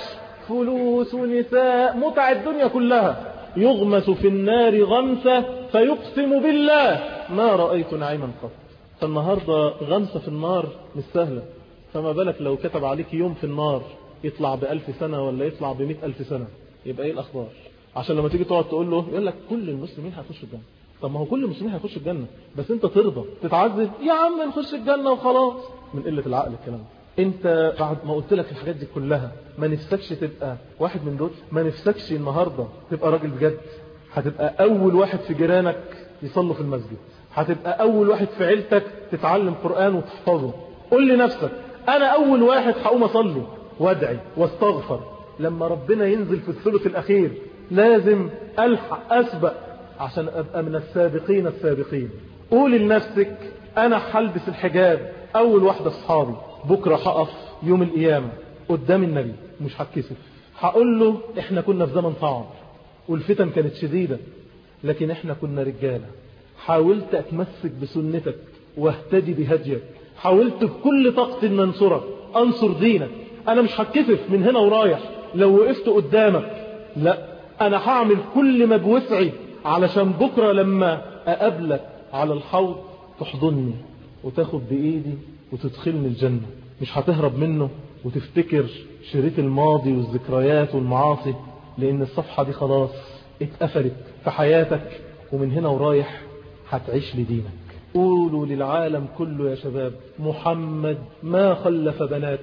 فلوس ونساء، متع الدنيا كلها، يغمس في النار غمسة فيقسم بالله ما رأيت نعيما قط. فالنهاردة غمسة في النار مش سهلة، فما بالك لو كتب عليك يوم في النار يطلع بألف سنة ولا يطلع بمئة ألف سنة، يبقى ايه الأخبار؟ عشان لما تيجي تقعد تقول له يقول لك كل المسلمين هيخشوا الجنة. طب ما هو كل المسلمين هيخشوا الجنة، بس انت ترضى تتعذب يا عم نخش الجنة وخلاص؟ من قلة العقل الكلام. انت بعد ما قلت لك الحاجات دي كلها ما نفسكش تبقى واحد من دول؟ ما نفسكش النهاردة تبقى راجل بجد؟ هتبقى اول واحد في جيرانك يصلوا في المسجد، هتبقى اول واحد في عيلتك تتعلم قرآن وتحفظه. قل لنفسك انا اول واحد هقوم اصلي وادعي واستغفر. لما ربنا ينزل في الثلث الاخير لازم الحق اسبق عشان ابقى من السابقين السابقين. قول لنفسك انا هلبس الحجاب اول واحدة اصحابي، بكرة هقف يوم القيامة قدام النبي مش هتكسف، هقول له احنا كنا في زمن صعب والفتن كانت شديدة لكن احنا كنا رجالة، حاولت اتمسك بسنتك واهتدي بهديك، حاولت بكل طاقتي ان انصرك، انصر دينك. انا مش هتكسف من هنا ورايح لو وقفت قدامك، لا انا هعمل كل ما بوسعي علشان بكرة لما اقابلك على الحوض تحضني وتاخد بايدي وتدخلني الجنة. مش هتهرب منه وتفتكر شريط الماضي والذكريات والمعاصي، لان الصفحة دي خلاص اتقفلت في حياتك، ومن هنا ورايح هتعيش لدينك. قولوا للعالم كله يا شباب محمد ما خلف بنات،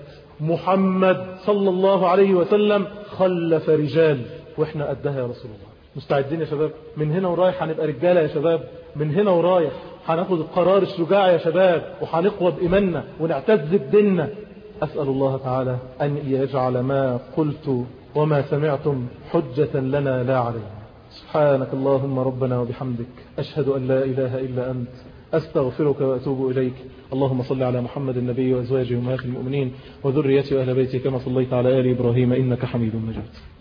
محمد صلى الله عليه وسلم خلف رجال، واحنا قدها يا رسول الله. مستعدين يا شباب؟ من هنا ورايح هنبقى رجالة يا شباب، من هنا ورايح هناخد القرار الشجاع يا شباب، وهنقوى بإيماننا ونعتز بديننا. أسأل الله تعالى أن يجعل ما قلت وما سمعتم حجة لنا لا علينا. سبحانك اللهم ربنا وبحمدك، أشهد أن لا إله إلا أنت، أستغفرك وأتوب إليك. اللهم صل على محمد النبي وأزواجه أمهات المؤمنين وذريته وأهل بيته كما صليت على آل إبراهيم إنك حميد مجيد.